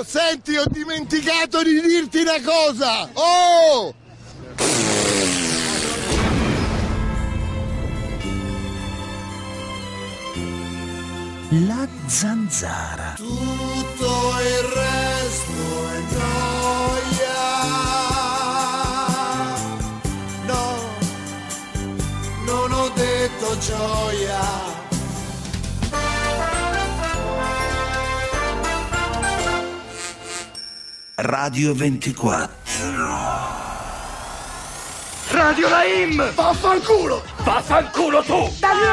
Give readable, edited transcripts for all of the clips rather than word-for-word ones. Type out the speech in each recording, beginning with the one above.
senti, ho dimenticato di dirti una cosa! Oh! La zanzara. Tutto il resto è noia. No, non ho detto gioia. Radio 24. Radio Naim! Vaffanculo! Vaffanculo tu!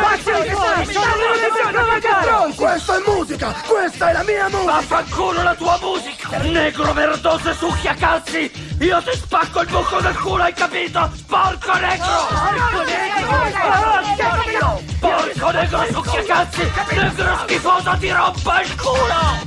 Questa è musica! Questa è la mia musica! Vaffanculo la tua musica! Negro merdoso e succhiacazzi! Io ti spacco il buco del culo, hai capito? Porco negro! Porco negro succhiacazzi! Negro schifoso, ti rompo il culo!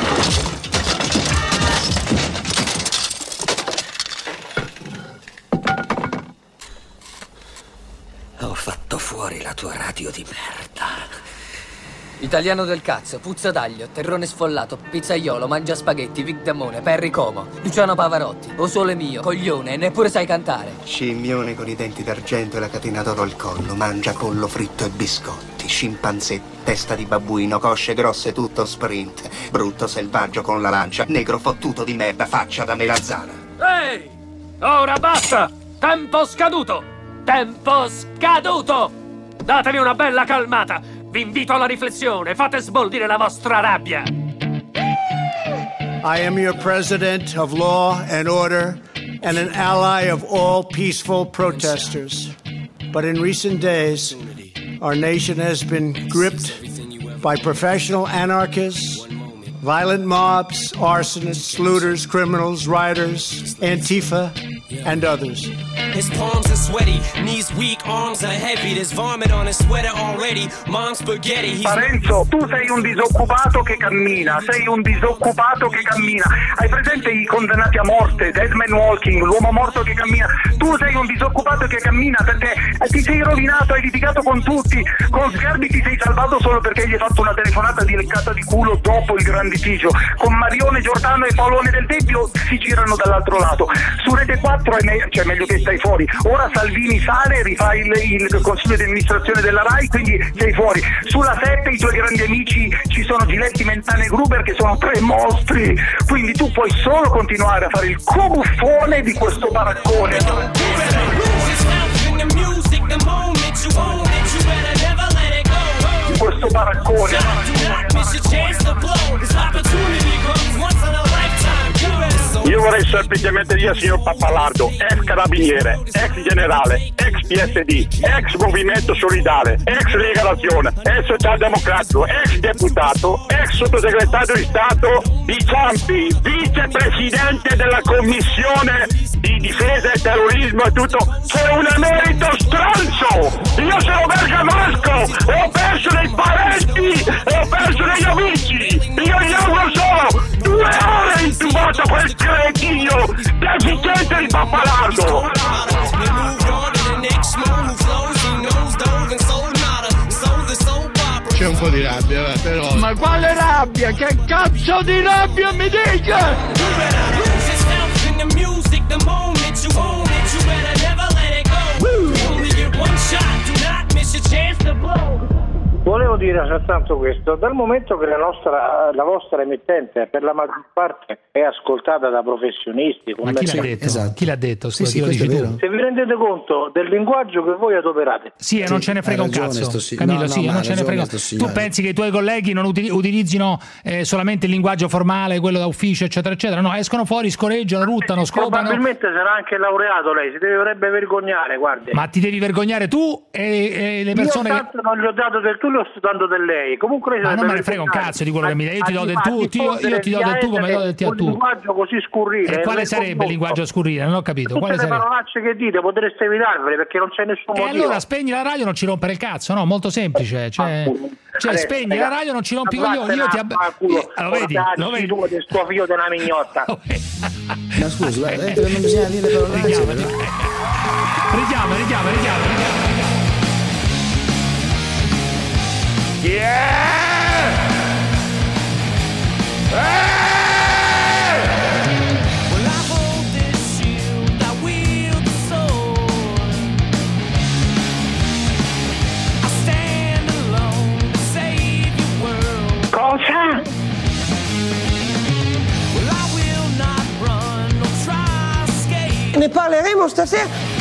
Ho fatto fuori la tua radio di merda. Italiano del cazzo, puzza d'aglio, terrone sfollato, pizzaiolo, mangia spaghetti, Vic Damone, Perry Como, Luciano Pavarotti, O Sole Mio, coglione, e neppure sai cantare. Scimmione con i denti d'argento e la catena d'oro al collo, mangia pollo fritto e biscotti, scimpanzé, testa di babbuino, cosce grosse, tutto sprint, brutto selvaggio con la lancia, negro fottuto di merda, faccia da melanzana. Ehi! Ora basta! Tempo scaduto! Tempo scaduto! Datemi una bella calmata! Vi invito alla riflessione, fate sboldire la vostra rabbia! I am your president of law and order and an ally of all peaceful protesters. But in recent days, our nation has been gripped by professional anarchists, violent mobs, arsonists, looters, criminals, rioters, Antifa, and others. His palms are sweaty, knees weak, arms are heavy. There's vomit on his sweater already. Mom's spaghetti. Parenzo, tu sei un disoccupato che cammina, sei un disoccupato che cammina. Hai presente i condannati a morte, Dead Man Walking, l'uomo morto che cammina? Tu sei un disoccupato che cammina perché ti sei rovinato, hai litigato con tutti. Con Sgarbi ti sei salvato solo perché gli hai fatto una telefonata di leccata di culo dopo il Gran Litigio. Con Marione Giordano e Paolone del Debbio si girano dall'altro lato. Su Rete 4 è meglio che stai fuori. Ora Salvini sale, rifà il consiglio di amministrazione della RAI, quindi sei fuori. Sulla 7 i tuoi grandi amici ci sono Giletti, Mentana e Gruber, che sono tre mostri, quindi tu puoi solo continuare a fare il cobuffone di questo baraccone. Di questo baraccone. Io vorrei semplicemente dire al signor Pappalardo, ex carabiniere, ex generale, ex PSD, ex Movimento Solidale, ex Lega Nazione, ex Socialdemocratico, ex deputato, ex sottosegretario di Stato di Ciampi, vicepresidente della Commissione di difesa e terrorismo e tutto, c'è un emerito stronzo! Io sono bergamasco, ho perso dei parenti e ho perso degli amici! Io gli auguro solo 2 ore intubato quel cretino deficiente di Pappalardo! C'è un po' di rabbia, però. Ma quale rabbia? Che cazzo di rabbia mi dica? Volevo dire soltanto questo, dal momento che la vostra emittente per la maggior parte è ascoltata da professionisti. Ma chi l'ha detto? Esatto. Chi l'ha detto? Sì, Chi lo dici tu? Se vi rendete conto del linguaggio che voi adoperate. Sì, e non ce ne frega un cazzo. Sì. Camillo, no, sì, non ce ne frega. Tu pensi che i tuoi colleghi non utilizzino solamente il linguaggio formale, quello da ufficio, eccetera, eccetera? No, escono fuori, scoreggiano, ruttano, scopano. Probabilmente sarà anche laureato lei, si dovrebbe vergognare, guardi. Ma ti devi vergognare tu e le persone. Io tanto non gli ho dato del tu, gli ho dando del lei. Comunque lei ma non me ne frega un cazzo di quello che mi dai. Io ti do del tu, io ti do del tu come do del ti a tu. Un linguaggio così scurrile. E quale sarebbe il linguaggio scurrile? Non ho capito. Tutte quale le sarebbe? parolacce che dite potreste evitarvele perché non c'è nessun motivo. E allora spegni la radio, non ci rompere il cazzo, no? Molto semplice. Cioè spegni la radio, non ci rompi i coglioni. Io ti lo vedi? Lo vedi? Tu del tuo figlio della mignotta. Ma scusi, non bisogna dire parolacce. Richiama. Yeah! bevo stasera?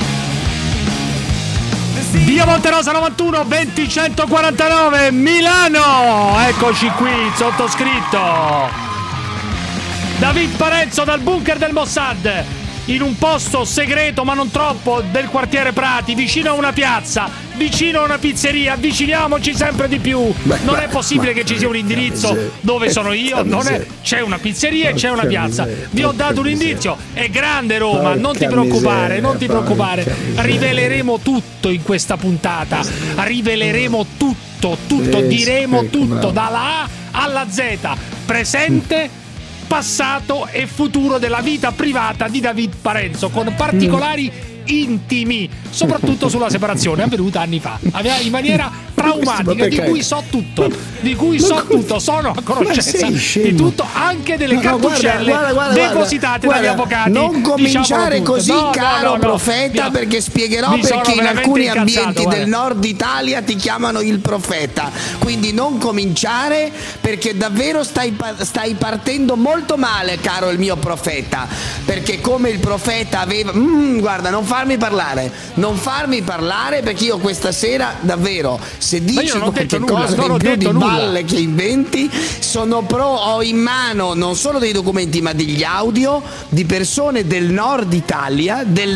Via Monterosa 91 2049 Milano. Eccoci qui, sottoscritto David Parenzo dal bunker del Mossad, in un posto segreto ma non troppo del quartiere Prati, vicino a una piazza, vicino a una pizzeria. Avviciniamoci sempre di più. Non è possibile che ci sia un indirizzo dove sono io. C'è una pizzeria e c'è una piazza. Vi ho dato un indizio. È grande Roma, non ti preoccupare, non ti preoccupare. Riveleremo tutto in questa puntata. Riveleremo tutto, diremo tutto dalla A alla Z. Presente, passato e futuro della vita privata di David Parenzo, con particolari intimi, soprattutto sulla separazione avvenuta anni fa, in maniera traumatica, di cui so tutto, sono a conoscenza di tutto, anche delle cartuccelle depositate dagli avvocati. Non cominciare così, caro profeta, perché spiegherò perché in alcuni ambienti del nord Italia ti chiamano il profeta. Quindi non cominciare, perché davvero stai partendo molto male, caro il mio profeta, perché come il profeta aveva guarda, non farmi parlare, perché io questa sera davvero, se dici qualche cosa in più di balle che inventi, ho in mano non solo dei documenti ma degli audio di persone del nord Italia, del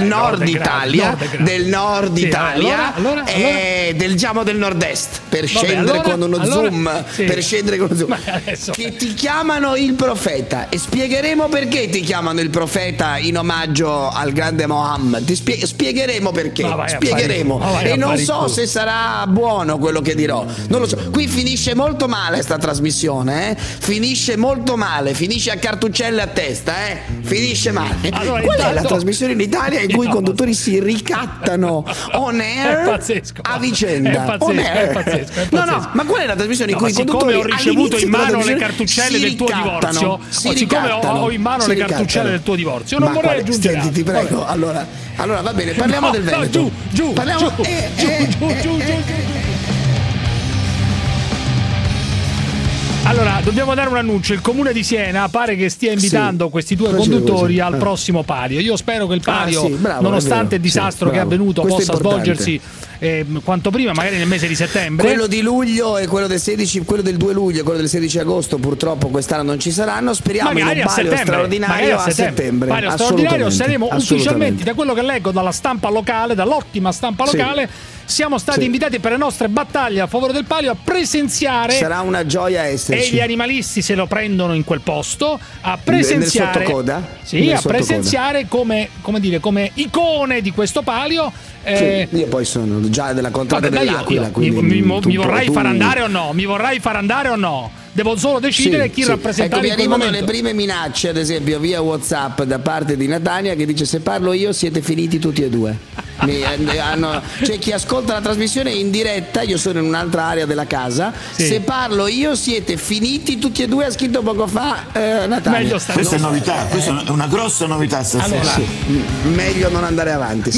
nord-est, per scendere con uno zoom, che ti chiamano il profeta, e spiegheremo perché ti chiamano il profeta in omaggio al grande Mohammed. Spiegheremo perché, e non so se sarà buono quello che dirò, non lo so. Qui finisce molto male sta trasmissione, finisce molto male, finisce a cartuccelle a testa, finisce male. Allora, qual è la trasmissione in Italia in cui i conduttori si ricattano on air a vicenda? È pazzesco. No, ma qual è la trasmissione in cui i conduttori ho ricevuto in mano le cartuccelle del tuo divorzio, siccome ho in mano le cartuccelle del tuo divorzio, non vorrei aggiungere altro. Ti prego, allora va bene, parliamo del Veneto. Giù. Allora, dobbiamo dare un annuncio. Il comune di Siena pare che stia invitando questi due conduttori al prossimo palio. Io spero che il palio, nonostante il disastro che è avvenuto, possa svolgersi quanto prima, magari nel mese di settembre. Quello di luglio e quello del 16, quello del 2 luglio e quello del 16 agosto purtroppo quest'anno non ci saranno. Speriamo magari in un palio straordinario a settembre. Palio straordinario, saremo ufficialmente, da quello che leggo dalla stampa locale, dall'ottima stampa locale, siamo stati invitati per le nostre battaglie a favore del palio a presenziare. Sarà una gioia esserci. E gli animalisti se lo prendono in quel posto a presenziare. Nel sottocoda? Sì, a presenziare come icone di questo palio. Io poi sono già della contrada dell'Aquila. Mi vorrai far andare o no? Devo solo decidere chi rappresentare. Mi arrivano le prime minacce, ad esempio via WhatsApp da parte di Natania, che dice: se parlo io siete finiti tutti e due. C'è chi ascolta la trasmissione in diretta, io sono in un'altra area della casa, se parlo io siete finiti tutti e due, ha scritto poco fa Natania. Questa è novità, questa è una grossa novità stasera. Meglio non andare avanti,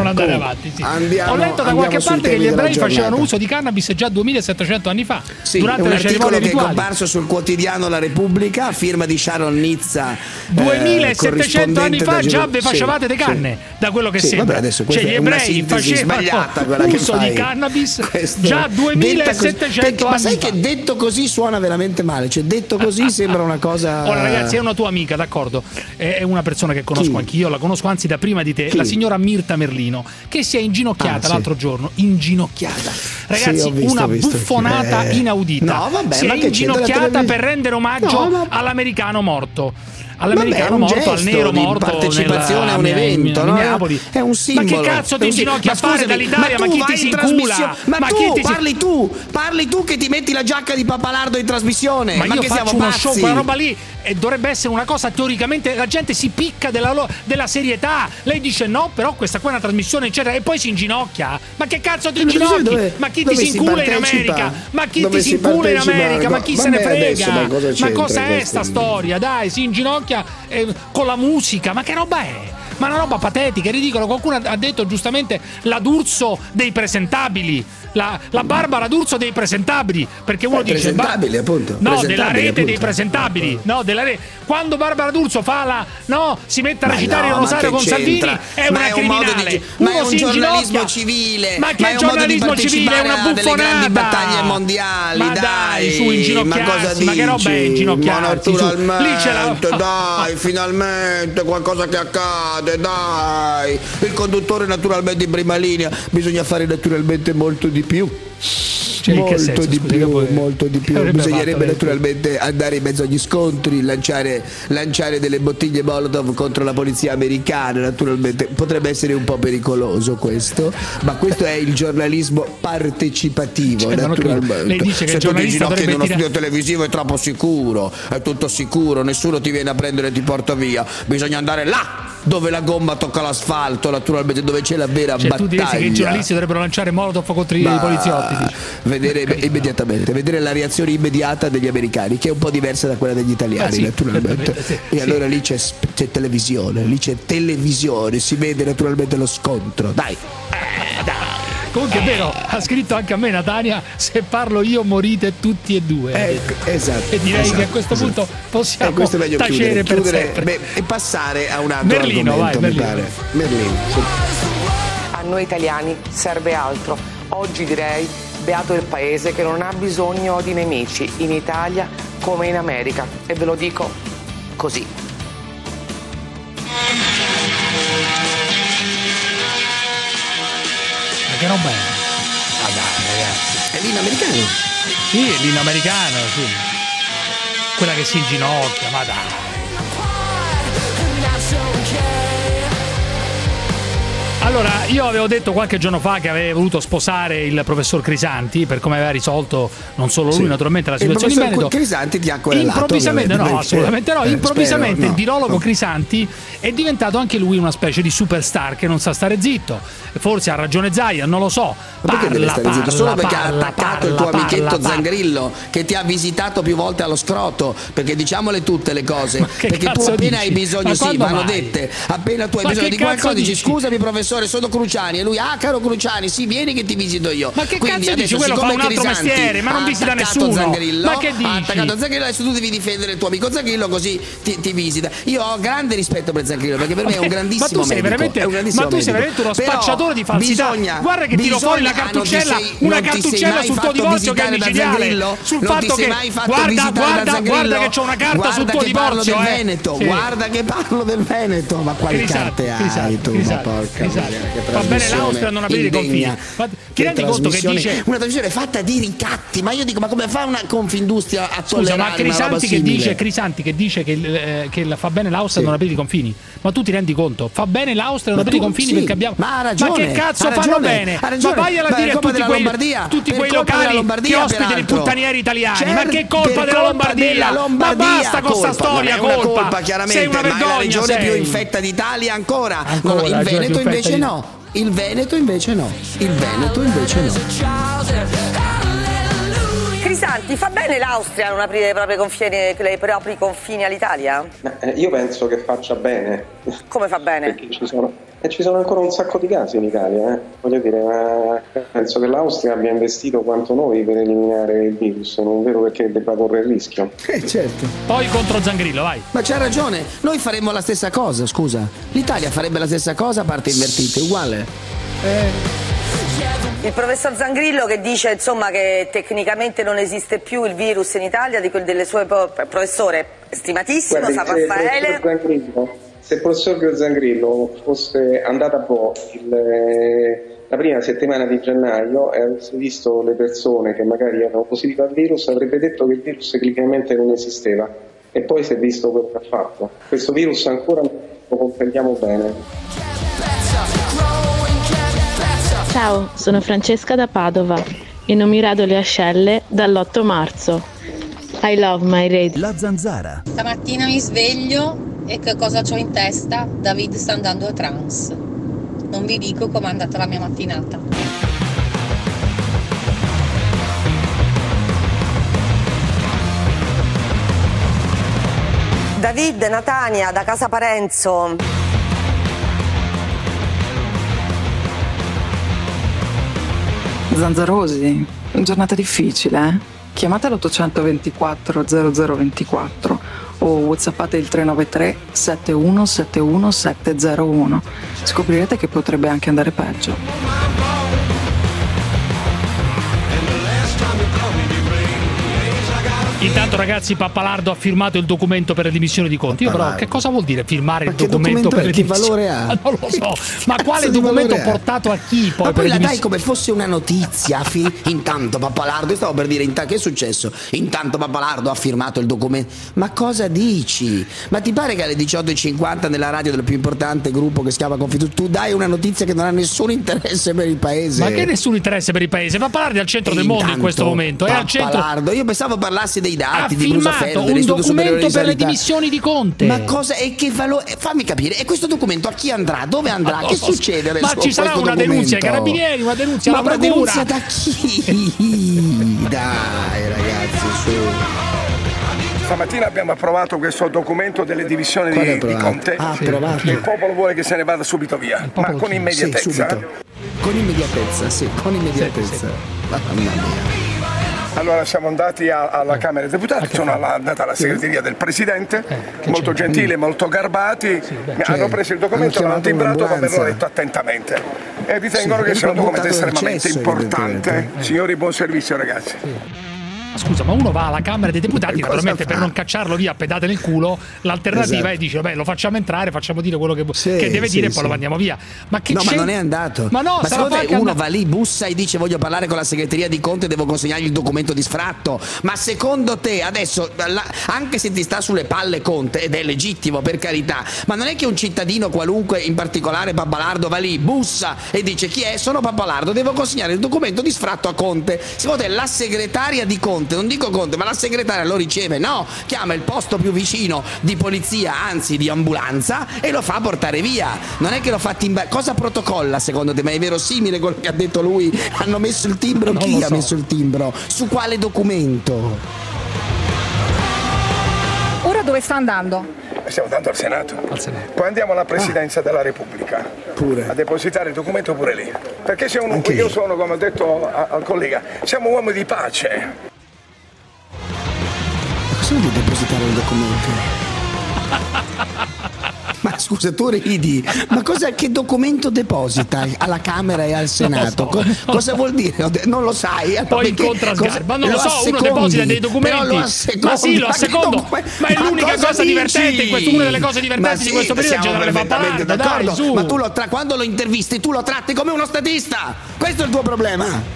Ho letto da qualche parte che gli ebrei facevano uso di cannabis già 2700 anni fa, durante le cerimonie rituali. Sul quotidiano La Repubblica a firma di Sharon Nizza, 2700 anni fa già ve facevate le canne, da quello che sembra. Cioè gli ebrei facevano uso di cannabis già 2700 anni ma sai fa. Che detto così suona veramente male, cioè detto così sembra una cosa. Ora ragazzi, è una tua amica, d'accordo, è una persona che conosco anch'io, la conosco anzi da prima di te, la signora Mirta Merlino, che si è inginocchiata l'altro giorno, ragazzi, una buffonata inaudita. Si è inginocchiata per rendere omaggio all'americano morto. Al nero morto, partecipazione a un evento, no? Napoli. È un simbolo. Ma che cazzo ti inginocchia a fare dall'Italia? Ma chi ti si incula? Parli tu che ti metti la giacca di Papalardo in trasmissione. Ma io che faccio siamo uno pazzi? show, quella roba lì dovrebbe essere una cosa teoricamente, la gente si picca della serietà. Lei dice no, però questa qua è una trasmissione eccetera, e poi si inginocchia. Ma che cazzo ti inginocchi? Ma chi ti si incula in America? Ma chi ti si incula in America? Ma chi se ne frega? Ma cosa è sta storia? Dai, si inginocchia con la musica, ma che roba è? ma una roba patetica, ridicola. Qualcuno ha detto giustamente la D'Urso dei presentabili, la Barbara D'Urso dei presentabili, perché uno dice presentabili, appunto. No, presentabili, della rete appunto. dei presentabili. No, della rete. Quando Barbara D'Urso fa la si mette a recitare il rosario con Salvini, è una criminale. Ma è un giornalismo civile. Ma che giornalismo civile? È una buffonata. Delle grandi battaglie mondiali. Ma dai, su inginocchiarsi. Ma che roba è inginocchiarsi? Lì c'è la... Dai, finalmente qualcosa che accade, dai. Il conduttore naturalmente in prima linea. Bisogna fare naturalmente molto di più. Molto di più. Bisognerebbe naturalmente andare in mezzo agli scontri, lanciare delle bottiglie Molotov contro la polizia americana. Naturalmente potrebbe essere un po' pericoloso questo, ma questo è il giornalismo partecipativo. Naturalmente, lei dice che se il tu dici giornalista che in uno studio televisivo è troppo sicuro, è tutto sicuro, nessuno ti viene a prendere e ti porta via. Bisogna andare là dove la gomma tocca l'asfalto, naturalmente, dove c'è la vera battaglia. Tu dici che i giornalisti dovrebbero lanciare Molotov contro i poliziotti, dici. Vedere immediatamente, vedere la reazione immediata degli americani, che è un po' diversa da quella degli italiani, naturalmente. E allora lì c'è televisione, si vede naturalmente lo scontro. Dai. Comunque è vero, ha scritto anche a me Natania: se parlo io morite tutti e due. Esatto. E direi che a questo punto possiamo tacere per sempre. E passare a un altro Merlino, argomento, vai, mi pare. Merlino. Sì. A noi italiani serve altro. Oggi direi beato il paese che non ha bisogno di nemici in Italia come in America. E ve lo dico così. Ma che roba è? Ah dai, ragazzi. È l'inno americano? Sì, è l'inno americano, sì. Quella che si inginocchia, ma dai. Allora, io avevo detto qualche giorno fa che avevo voluto sposare il professor Crisanti per come aveva risolto non solo lui, naturalmente, la situazione in Veneto. Crisanti ti ha querelato. Improvvisamente, no, assolutamente no. Improvvisamente spero, no. Il virologo Crisanti è diventato anche lui una specie di superstar che non sa stare zitto. Forse ha ragione Zaia, non lo so. Ma perché deve stare zitto? Solo perché ha attaccato il tuo amichetto Zangrillo, che ti ha visitato più volte allo scroto. Perché diciamole tutte le cose. Perché tu appena hai bisogno, sì, vanno dette. Appena tu hai bisogno di qualcosa, dici scusami professore, sono Cruciani, e lui caro Cruciani, sì, vieni che ti visito io. Ma che quindi cazzo dici? Quello fa un altro mestiere, ma non visita nessuno. Zangrillo, ma che dici? Ha attaccato Zangrillo, adesso tu devi difendere il tuo amico Zangrillo, così ti visita. Io ho grande rispetto per Zangrillo, perché per me è un grandissimo medico. Ma tu sei veramente uno spacciatore di falsità. Guarda che tiro fuori la cartuccella, una cartuccella sul tuo divorzio che è micidiale. Sul fatto che guarda che c'ho una carta sul tuo divorzio, guarda che parlo del Veneto. Ma quali carte hai tu? Ma porca miseria. Fa bene l'Austria a non aprire i confini. Ti rendi conto che dice una trasmissione fatta di ricatti? Ma io dico, ma come fa una Confindustria a tollerare una roba simile? Crisanti che dice che fa bene l'Austria a non aprire i confini. Ma tu ti rendi conto? Fa bene l'Austria a non aprire i confini perché abbiamo. Ma ha ragione. Ma che cazzo fanno bene? Ma vai a dire a tutti quei locali che ospitano i puttanieri italiani. Ma che colpa della Lombardia? Ma basta con sta storia, colpa. Sei una vergogna. È la regione più infetta d'Italia ancora. Il Veneto invece no. Il Veneto invece no. Crisanti, fa bene l'Austria a non aprire i propri confini all'Italia? Io penso che faccia bene. Come fa bene? Perché ci sono ancora un sacco di casi in Italia, voglio dire, ma penso che l'Austria abbia investito quanto noi per eliminare il virus, non è vero perché debba correre il rischio. Certo. Poi contro Zangrillo, vai. Ma c'ha ragione, noi faremmo la stessa cosa, scusa. L'Italia farebbe la stessa cosa a parte invertite, uguale. Il professor Zangrillo che dice insomma che tecnicamente non esiste più il virus in Italia, delle sue professore stimatissimo, Guardi, San Raffaele. Se il professor Zangrillo fosse andato a Bo la prima settimana di gennaio e avesse visto le persone che magari erano positive al virus, avrebbe detto che il virus clinicamente non esisteva, e poi si è visto quello che ha fatto. Questo virus ancora non lo comprendiamo bene. Ciao, sono Francesca da Padova e non mi rado le ascelle dall'8 marzo. I love my radio. La Zanzara. Stamattina mi sveglio e che cosa c'ho in testa? David sta andando a trance. Non vi dico com'è andata la mia mattinata. David, Natania, da Casa Parenzo. Zanzarosi, giornata difficile, eh? Chiamate l'824 0024 o whatsappate il 393 7171 701. Scoprirete che potrebbe anche andare peggio. Intanto ragazzi, Pappalardo ha firmato il documento per le dimissioni di Conte. Io però che cosa vuol dire firmare il documento per le dimissioni? Che valore ha? Non lo so, ma quale documento portato a chi poi? Ma per poi le la dai come fosse una notizia. Intanto Pappalardo, io stavo per dire che è successo? Intanto Pappalardo ha firmato il documento. Ma cosa dici? Ma ti pare che alle 18:50 nella radio del più importante gruppo che si chiama Confidenza tu dai una notizia che non ha nessun interesse per il paese? Ma che nessun interesse per il paese? Pappalardo è al centro del mondo in questo momento. È al centro. Io pensavo parlassi dei dati ha di firmato un documento per le dimissioni di Conte. Ma cosa e che valore? Fammi capire, e questo documento a chi andrà? Dove andrà? Che succede adesso? Ma ci sarà una denuncia ai carabinieri, una denuncia alla procura. Ma denuncia da chi? Dai ragazzi, su. Stamattina abbiamo approvato questo documento delle dimissioni di Conte. Approvato. Il popolo vuole che se ne vada subito via, ma con immediatezza. Sì, con immediatezza, sì, con immediatezza. Mamma mia. Allora siamo andati alla Camera dei Deputati, sono andata alla segreteria del Presidente, molto gentili, molto garbati, hanno preso il documento, l'hanno timbrato, ma me l'ho letto attentamente e ritengono che sia un documento estremamente importante. Signori, buon servizio ragazzi. Scusa, ma uno va alla Camera dei Deputati naturalmente per non cacciarlo via a pedate nel culo, l'alternativa è dice vabbè lo facciamo entrare, facciamo dire quello che deve dire e poi lo mandiamo via. Ma che ma non è andato. Ma no, secondo te uno va lì, bussa e dice voglio parlare con la segreteria di Conte, devo consegnargli il documento di sfratto. Ma secondo te adesso, anche se ti sta sulle palle Conte, ed è legittimo per carità, ma non è che un cittadino qualunque, in particolare Pappalardo, va lì, bussa e dice chi è? Sono Pappalardo, devo consegnare il documento di sfratto a Conte. Secondo te la segretaria di Conte, non dico Conte, ma la segretaria lo riceve? No, chiama il posto più vicino di polizia, anzi di ambulanza, e lo fa portare via. Non è che lo fa cosa protocolla secondo te? Ma è verosimile quello che ha detto lui? Hanno messo il timbro? Chi ha messo il timbro? Su quale documento? Ora dove sta andando? Stiamo andando al Senato. Poi andiamo alla Presidenza della Repubblica a depositare il documento pure lì. Perché io sono, come ho detto al collega, siamo uomini di pace. Cosa vuol dire depositare il documento? Ma scusa, tu ridi, ma che documento deposita alla Camera e al Senato? Cosa vuol dire? Non lo sai? Poi incontra Sgarba, non lo so, uno deposita dei documenti. Ma sì, lo assecondo. Ma è l'unica cosa divertente in questo, una delle cose divertenti di questo periodo è generale Pappalardo, dai, su. Ma tu quando lo intervisti tu lo tratti come uno statista. Questo è il tuo problema.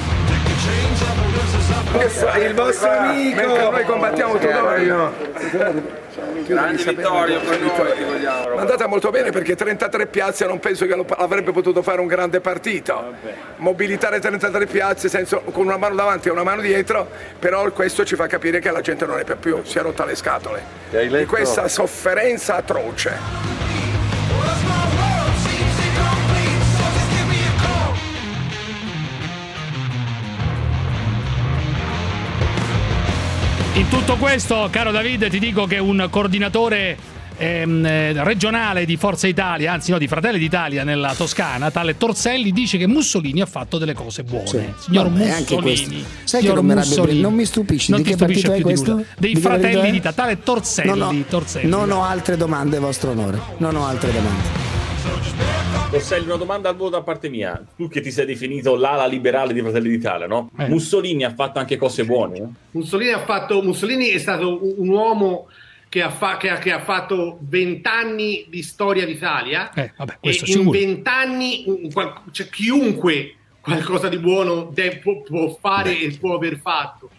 Il vostro amico, noi combattiamo tutto. Grande vittoria per noi, ti vogliamo. È andata molto bene perché 33 piazze non penso che avrebbe potuto fare un grande partito. Mobilitare 33 piazze con una mano davanti e una mano dietro, però questo ci fa capire che la gente non è per più, si è rotta le scatole di questa sofferenza atroce. In tutto questo, caro David, ti dico che un coordinatore regionale di Forza Italia, anzi no, di Fratelli d'Italia nella Toscana, tale Torselli, dice che Mussolini ha fatto delle cose buone. Sì. Signor Mussolini. Sai che non mi stupisci. Non di ti che stupisce partito più è questo? Dei Fratelli d'Italia, tale Torselli. Non ho altre domande, vostro onore. Non ho altre domande. Torselli, una domanda al volo da parte mia. Tu che ti sei definito l'ala liberale di Fratelli d'Italia, no? Mussolini ha fatto anche cose buone, no? Mussolini è stato un uomo che ha fatto 20 anni di storia d'Italia. Vabbè, e in 20 anni chiunque qualcosa di buono può fare e può aver fatto.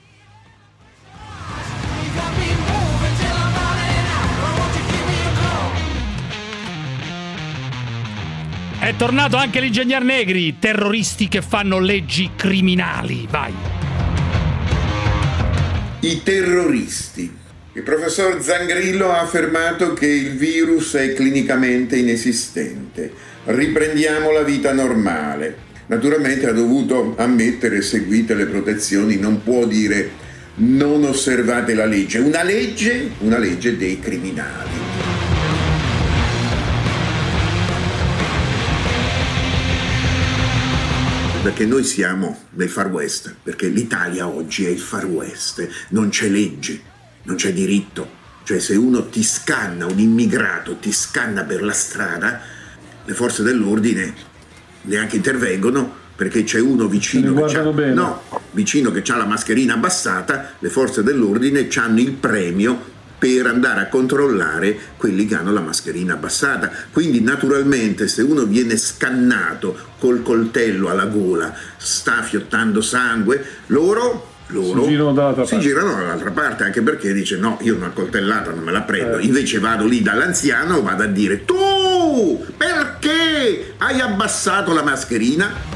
È tornato anche l'ingegner Negri, terroristi che fanno leggi criminali. Vai. I terroristi. Il professor Zangrillo ha affermato che il virus è clinicamente inesistente. Riprendiamo la vita normale. Naturalmente ha dovuto ammettere seguite le protezioni, non può dire non osservate la legge. Una legge dei criminali. perché noi siamo nel Far West, perché l'Italia oggi è il Far West, non c'è legge, non c'è diritto, cioè se uno ti scanna, un immigrato ti scanna per la strada, le forze dell'ordine neanche intervengono, perché c'è uno vicino che ha la mascherina abbassata, le forze dell'ordine hanno il premio per andare a controllare quelli che hanno la mascherina abbassata. Quindi naturalmente se uno viene scannato col coltello alla gola, sta fiottando sangue, loro si girano dall'altra parte, anche perché dice no, io una coltellata non me la prendo, invece vado lì dall'anziano, vado a dire tu perché hai abbassato la mascherina?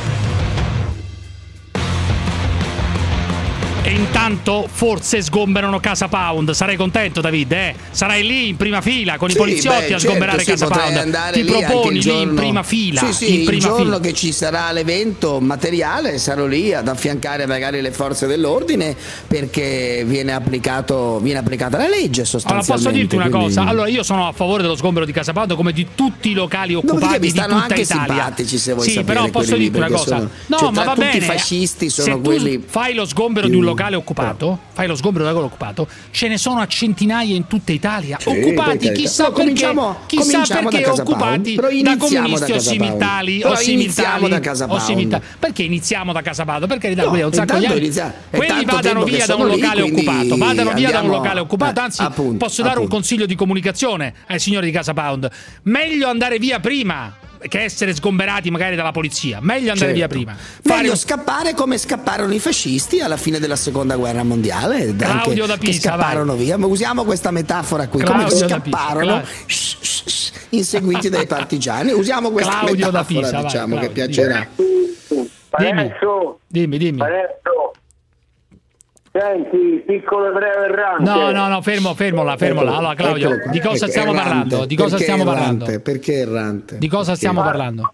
E intanto forse sgomberano Casa Pound. Sarai contento, David? Sarai lì in prima fila con i poliziotti a sgomberare Casa Pound. Ti proponi lì in prima fila? Il giorno che ci sarà l'evento materiale sarò lì ad affiancare magari le forze dell'ordine, perché viene applicata la legge sostanzialmente. Allora posso dirti una cosa? Allora io sono a favore dello sgombero di Casa Pound, come di tutti i locali occupati di tutta anche Italia. Simpatici, se vuoi sì, sapere, però posso dirti una cosa. No, ma va bene. Tutti i fascisti sono se quelli. Tu fai lo sgombero di un locale occupato, ce ne sono a centinaia in tutta Italia, occupati chissà perché occupati da comunisti o similitari perché iniziamo da Casa Pound? Perché un sacco di anni quelli vadano via da un locale occupato, anzi posso dare un consiglio di comunicazione ai signori di Casa Pound: meglio andare via prima che essere sgomberati magari dalla polizia, meglio andare via prima. Meglio scappare come scapparono i fascisti alla fine della seconda guerra mondiale. Claudio da Pisa, che scapparono via. Ma usiamo questa metafora qui, come scapparono inseguiti dai partigiani. Usiamo questa Claudio metafora, da Pisa, diciamo, che piacerà. Dimmi. Senti, piccolo breve errante. No, fermola. Allora, Claudio, di cosa stiamo parlando? Perché errante? Di cosa stiamo parlando?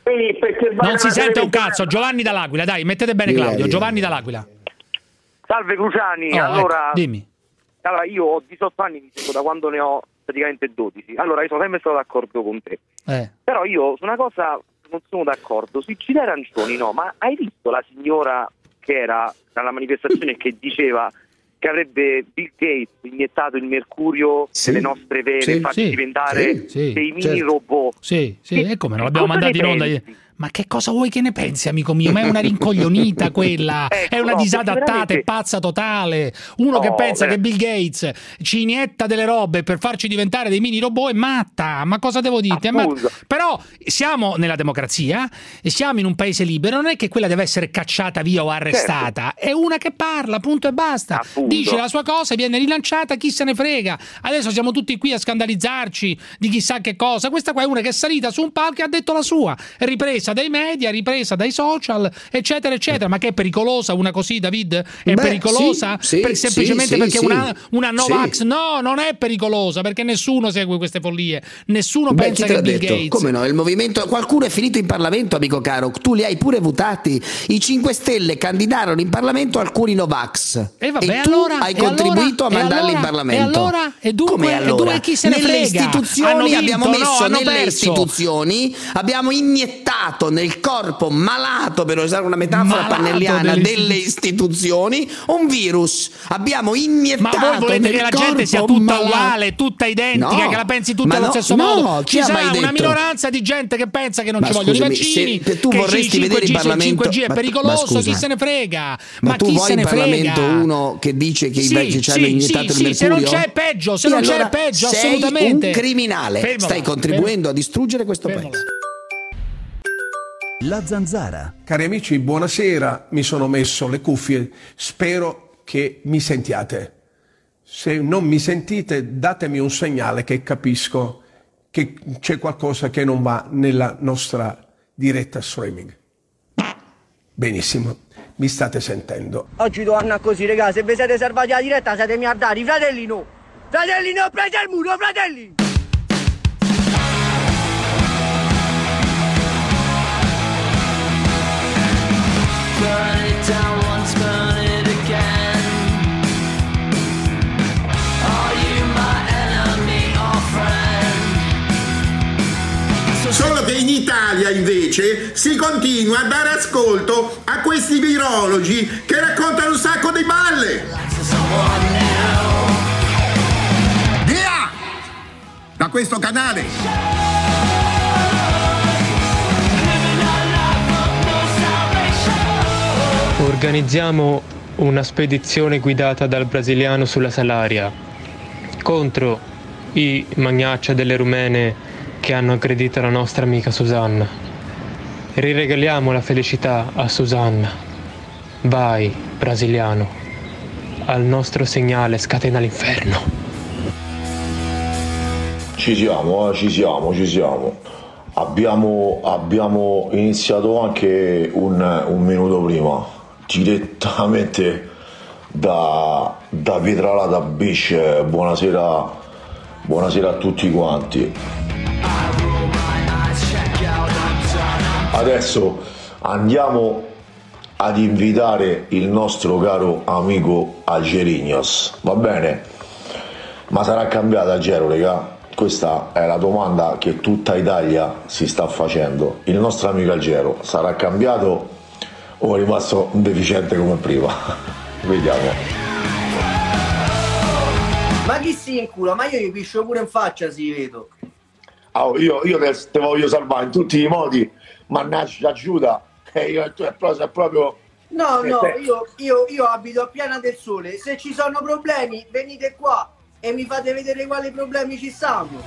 Non si sente un cazzo. Giovanni Dall'Aquila, dai, mettete bene Claudio. Giovanni Dall'Aquila. Salve Cruciani. Allora, dimmi. Allora, io ho 18 anni, mi seguo da quando ne ho praticamente 12. Allora, io sono sempre stato d'accordo con te. Però io su una cosa non sono d'accordo. Sui gilet arancioni, no, ma hai visto la signora che era alla manifestazione che diceva che avrebbe Bill Gates iniettato il mercurio nelle nostre vene, farci diventare dei mini robot? Sì, e come non l'abbiamo mandato in onda? Ma che cosa vuoi che ne pensi, amico mio? Ma è una rincoglionita quella, è una disadattata, è pazza totale. Uno che pensa che Bill Gates ci inietta delle robe per farci diventare dei mini robot è matta. Ma cosa devo dirti? Però siamo nella democrazia e siamo in un paese libero, non è che quella deve essere cacciata via o arrestata, è una che parla, punto e basta. Dice la sua cosa, viene rilanciata, chi se ne frega. Adesso siamo tutti qui a scandalizzarci di chissà che cosa. Questa qua è una che è salita su un palco e ha detto la sua, è ripresa dai media, ripresa dai social, eccetera. Ma che è pericolosa una così, David? È pericolosa? Semplicemente perché una Novax? No, non è pericolosa, perché nessuno segue queste follie, nessuno pensa che Bill Gates. Come no? Il movimento, qualcuno è finito in Parlamento, amico caro, tu li hai pure votati. I 5 Stelle candidarono in Parlamento alcuni Novax e tu hai contribuito a mandarli in Parlamento. E dunque chi se ne frega? Nelle istituzioni abbiamo messo istituzioni, abbiamo iniettato nel corpo malato, per usare una metafora pannelliana, delle istituzioni un virus. Abbiamo iniettato. Ma voi volete che la gente sia tutta uguale, tutta identica, che la pensi tutta allo stesso modo? Ci sarà una minoranza di gente che pensa che non ci vogliono i vaccini, che tu vorresti vedere in Parlamento 5G è pericoloso, chi se ne frega? Ma tu vuoi in Parlamento uno che dice che ci hanno iniettato il mercurio? Se non c'è peggio, assolutamente. Sei un criminale, stai contribuendo a distruggere questo paese. La Zanzara. Cari amici, buonasera, mi sono messo le cuffie, spero che mi sentiate. Se non mi sentite, datemi un segnale che capisco che c'è qualcosa che non va nella nostra diretta streaming. Benissimo, mi state sentendo. Oggi torna così, ragazzi, se vi siete salvati la diretta siete miliardari, fratelli no, prendete il muro, fratelli! Burn it down once, burn it again. Are you my enemy or friend? Solo che in Italia invece si continua a dare ascolto a questi virologi che raccontano un sacco di balle. Via da questo canale. Organizziamo una spedizione guidata dal brasiliano sulla Salaria contro i magnaccia delle rumene che hanno aggredito la nostra amica Susanna. Riregaliamo la felicità a Susanna. Vai, brasiliano, al nostro segnale scatena l'inferno. Ci siamo. Abbiamo iniziato anche un minuto prima, direttamente da Pietralata Beach. Buonasera a tutti quanti. Adesso andiamo ad invitare il nostro caro amico Algerignos, va bene? Ma sarà cambiata Algero, regà? Questa è la domanda che tutta Italia si sta facendo. Il nostro amico Algero sarà cambiato o è rimasto un deficiente come prima? Vediamo. Ma chi si incula? Ma io gli piscio pure in faccia, si vedo. Io te voglio salvare in tutti i modi, mannaggia Giuda, io è proprio... No, io abito a Piana del Sole, se ci sono problemi venite qua e mi fate vedere quali problemi ci stanno.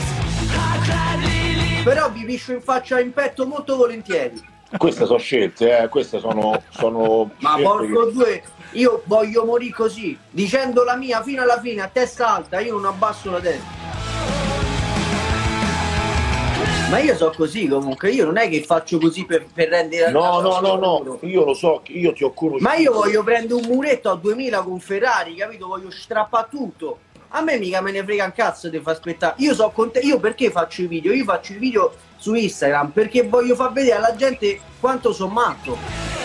Però vi piscio in faccia in petto molto volentieri. Queste sono scelte, queste sono ma scelte porco due, io voglio morire così, dicendo la mia fino alla fine, a testa alta, io non abbasso la testa. Ma io so così comunque, io non è che faccio così per rendere... No, io lo so, io ti ho conosciuto. Ma io voglio prendere un muretto a 2000 con Ferrari, capito? Voglio strappare tutto. A me mica me ne frega un cazzo di far aspettare. Io so con te, io perché faccio i video? Io faccio i video su Instagram perché voglio far vedere alla gente quanto sono matto.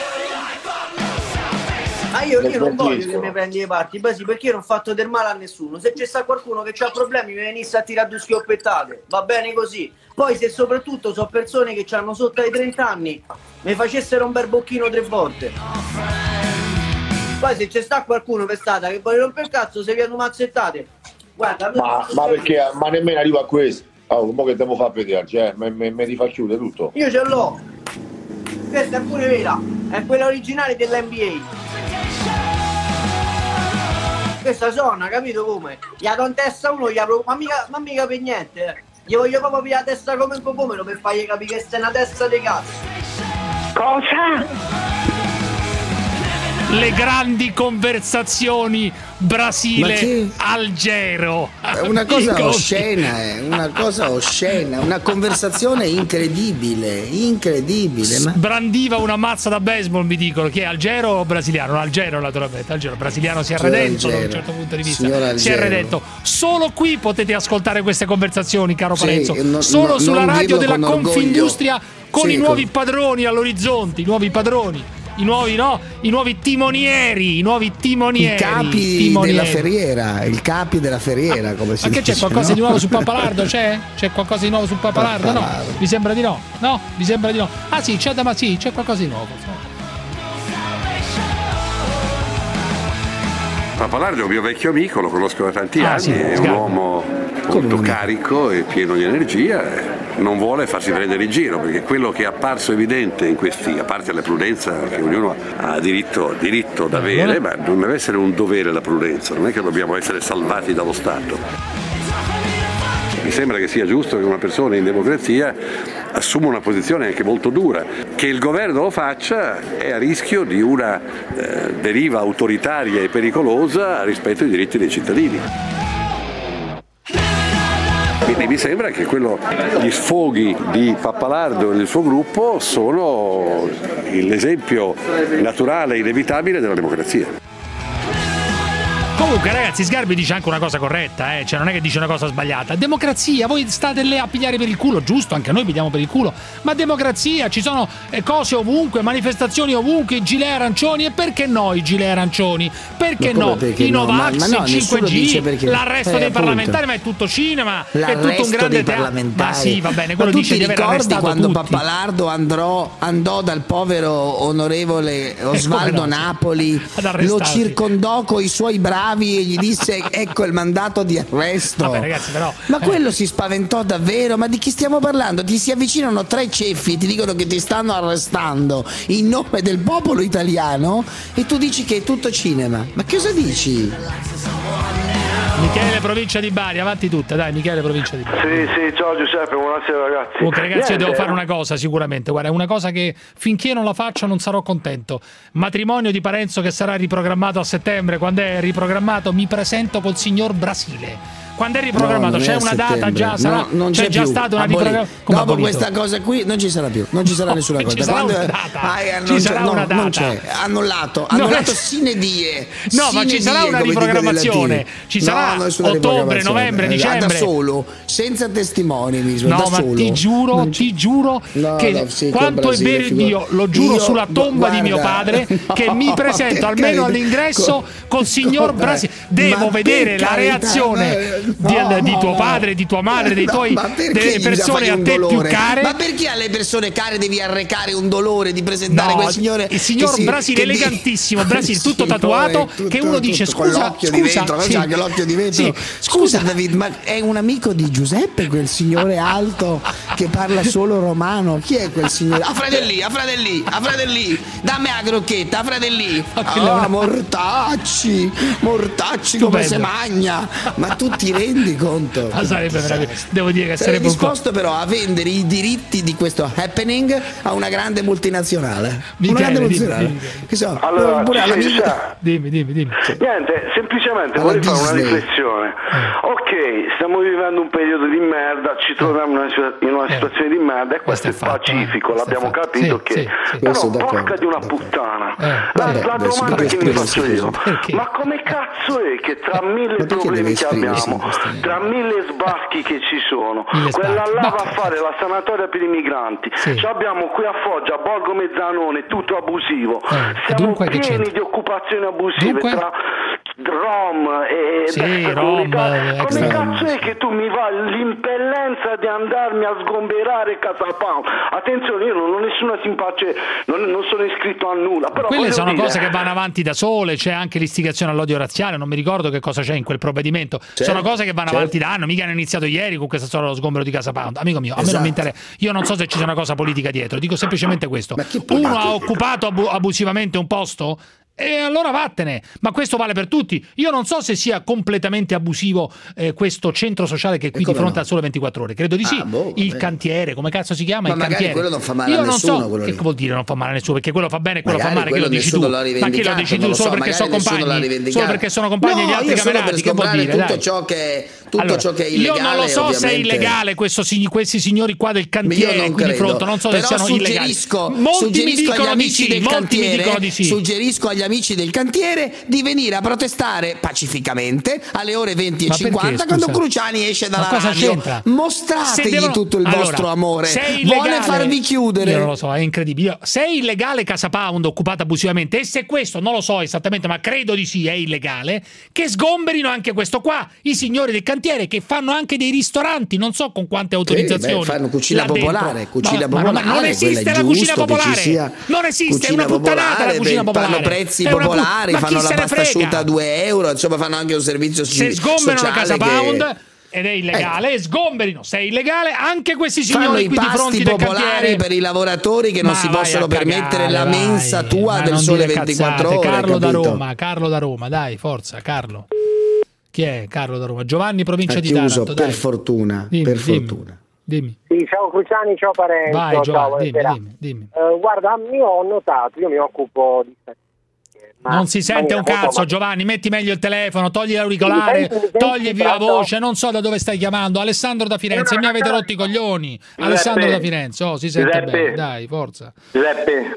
Ma io non voglio che mi prendi le parti, beh sì, perché io non ho fatto del male a nessuno. Se c'è sta qualcuno che ha problemi mi venisse a tirare due schioppettate, va bene così. Poi se soprattutto sono persone che hanno sotto ai 30 anni, mi facessero un bel bocchino 3 volte. Poi se c'è sta qualcuno per strada che vuole rompere il cazzo, se vi hanno mazzettate. Guarda, ma perché? Ma nemmeno arriva a questo. Mo che devo far vedere, cioè, mi rifà chiudere tutto. Io ce l'ho. Questa è pure vera, è quella originale dell'NBA. Questa suona, capito come? Gli do in testa uno, ma mica per niente, Gli voglio proprio pigliare la testa come un cocomero per fargli capire che sei una testa di cazzo. Cosa? Le grandi conversazioni Brasile-Algero. È una cosa oscena, una conversazione incredibile. Brandiva una mazza da baseball, mi dicono, che è Algero o brasiliano? No, Algero naturalmente, Algero brasiliano si è redento da un certo punto di vista. Si è redento. Solo qui potete ascoltare queste conversazioni, caro Parenzo. Solo sulla radio della Confindustria con i nuovi padroni all'orizzonte, i nuovi padroni. I nuovi timonieri, i capi della ferriera, come si dice. Ma che c'è qualcosa di nuovo sul Pappalardo? C'è qualcosa di nuovo sul Pappalardo? No, mi sembra di no. Ah sì, c'è qualcosa di nuovo. Pappalardo è un mio vecchio amico, lo conosco da tanti anni, è un uomo molto carico e pieno di energia. Non vuole farsi prendere in giro, perché quello che è apparso evidente in questi, a parte la prudenza che ognuno ha diritto ad avere, ma non deve essere un dovere la prudenza, non è che dobbiamo essere salvati dallo Stato. Mi sembra che sia giusto che una persona in democrazia assuma una posizione anche molto dura. Che il governo lo faccia è a rischio di una deriva autoritaria e pericolosa rispetto ai diritti dei cittadini. Quindi mi sembra che gli sfoghi di Pappalardo e del suo gruppo sono l'esempio naturale e inevitabile della democrazia. Comunque ragazzi, Sgarbi dice anche una cosa corretta, cioè non è che dice una cosa sbagliata. Democrazia, voi state lì a pigliare per il culo, giusto, anche noi pigliamo per il culo, ma democrazia, ci sono cose ovunque, manifestazioni ovunque, i gilet arancioni, e perché no i gilet arancioni? Perché no? Perché I no? Novax, ma no, il 5G, l'arresto dei appunto. parlamentari, ma è tutto cinema, L'arresto è tutto un grande teatro. Ma sì, va bene, ma quello tu dice ti di aver ricordi arrestato quando tutti. Pappalardo andò dal povero onorevole Osvaldo Napoli, lo circondò coi suoi bravi e gli disse ecco il mandato di arresto. Vabbè, ragazzi, però, ma quello si spaventò davvero. Ma di chi stiamo parlando? Ti si avvicinano 3 ceffi e ti dicono che ti stanno arrestando in nome del popolo italiano e tu dici che è tutto cinema. Ma cosa dici? Michele, provincia di Bari, avanti tutta, dai Michele, provincia di Bari. Sì, ciao Giuseppe, buonasera ragazzi. Ok, ragazzi, io devo fare una cosa sicuramente, guarda, è una cosa che finché non la faccio non sarò contento. Matrimonio di Parenzo che sarà riprogrammato a settembre, quando è riprogrammato mi presento col signor Brasile. Quando è riprogrammato? C'è una data già? Sarà, non c'è già più. stata una riprogrammazione? Dopo questa cosa qui non ci sarà più, non ci sarà nessuna cosa. Ci sarà una data. Ci sarà una data. Non c'è, annullato sine die. No, ma ci sarà una riprogrammazione. Ci sarà ottobre, novembre, dicembre. Da solo, senza testimoni, no, ma ti giuro che quanto è vero Dio, lo giuro sulla tomba di mio padre, che mi presento almeno all'ingresso col signor Brasile. Devo vedere la reazione di tuo padre, di tua madre, delle persone a te più care. Ma perché alle persone care devi arrecare un dolore di presentare quel signore? Il signor Brasile elegantissimo, Brasile tutto tatuato, che uno dice scusa, l'occhio di vetro, c'ha anche l'occhio di vetro. Scusa David, ma è un amico di Giuseppe quel signore alto che parla solo romano? Chi è quel signore? A fratelli, dammi la crocchetta, a fratelli. Mortacci come se magna. Ma tu ti rendi conto? Ma sarebbe veramente, devo dire che sarebbe disposto però a vendere i diritti di questo happening a una grande multinazionale. Allora, dimmi. Niente, semplicemente vorrei fare una riflessione. Ok, stiamo vivendo un periodo di merda, ci troviamo in una situazione di merda e questo è pacifico, l'abbiamo capito però porca di una puttana. La domanda che mi faccio io, ma come cazzo è che tra 1000 problemi che abbiamo, tra 1000 sbarchi che ci sono, quella là va a fare la sanatoria per i migranti, abbiamo qui a Foggia Borgo Mezzanone tutto abusivo, siamo pieni di occupazioni abusive tra Rom e come cazzo è che tu mi vai l'impellenza di andarmi a sgomberare Casa Pound? Attenzione, io non ho nessuna simpatia, non sono iscritto a nulla, però quelle sono cose che vanno avanti da sole. C'è anche l'istigazione all'odio razziale, non mi ricordo che cosa c'è in quel provvedimento. Sono cose che vanno avanti da anni, mica hanno iniziato ieri con questa storia dello sgombero di Casa Pound. Amico mio, a me non mi interessa, io non so se ci sia una cosa politica dietro, dico semplicemente questo: uno ha occupato abusivamente un posto e allora vattene, ma questo vale per tutti. Io non so se sia completamente abusivo questo centro sociale che è qui di fronte al Sole 24 Ore, credo di sì. Il cantiere, come cazzo si chiama? Ma il magari cantiere. quello non fa male a nessuno. Che vuol dire non fa male a nessuno? Perché quello fa bene e quello fa male, che lo dici tu? Ma chi lo dici tu? Solo perché sono compagni? Solo perché sono compagni di altri camerati? Che vuol dire? Tutto ciò che è illegale. Io non lo so se è illegale questi signori qua del cantiere qui di fronte, non so se siano illegali. Molti mi dicono di sì, molti mi dicono di sì. Suggerisco agli amici del cantiere di venire a protestare pacificamente alle ore 20:50 quando Cruciani esce dalla radio. Mostrategli tutto il vostro amore. Vuole farvi chiudere. Io non lo so, è incredibile. Se è illegale Casa Pound occupata abusivamente, e se questo non lo so esattamente, ma credo di sì, è illegale, che sgomberino anche questo qua, i signori del cantiere, che fanno anche dei ristoranti, non so con quante autorizzazioni. Fanno cucina popolare, ma non esiste la cucina popolare. Non esiste, è una puttanata la cucina popolare. Fanno prezzi popolari, fanno la pasta asciutta a 2 euro, insomma fanno anche un servizio sociale. Se sgomberano la Casa Pound ed è illegale, sgomberino, se è illegale anche questi signori qui di fronte del popolari per i lavoratori che non si possono permettere la mensa tua del Sole 24 ore. Carlo da Roma, dai, forza, Carlo. Chi è Carlo da Roma? Giovanni, provincia di Taranto. Per fortuna, fortuna. Dimmi. Sì, ciao Cruciani, ciao Parenzo. Vai Giovanni, dimmi. Guarda, io ho notato, io mi occupo di non si sente un cazzo, Giovanni, metti meglio il telefono, togli l'auricolare, togli viva voce, non so da dove stai chiamando. Alessandro da Firenze, mi avete rotto i coglioni. Alessandro da Firenze, si sente bene, dai, forza. Giuseppe,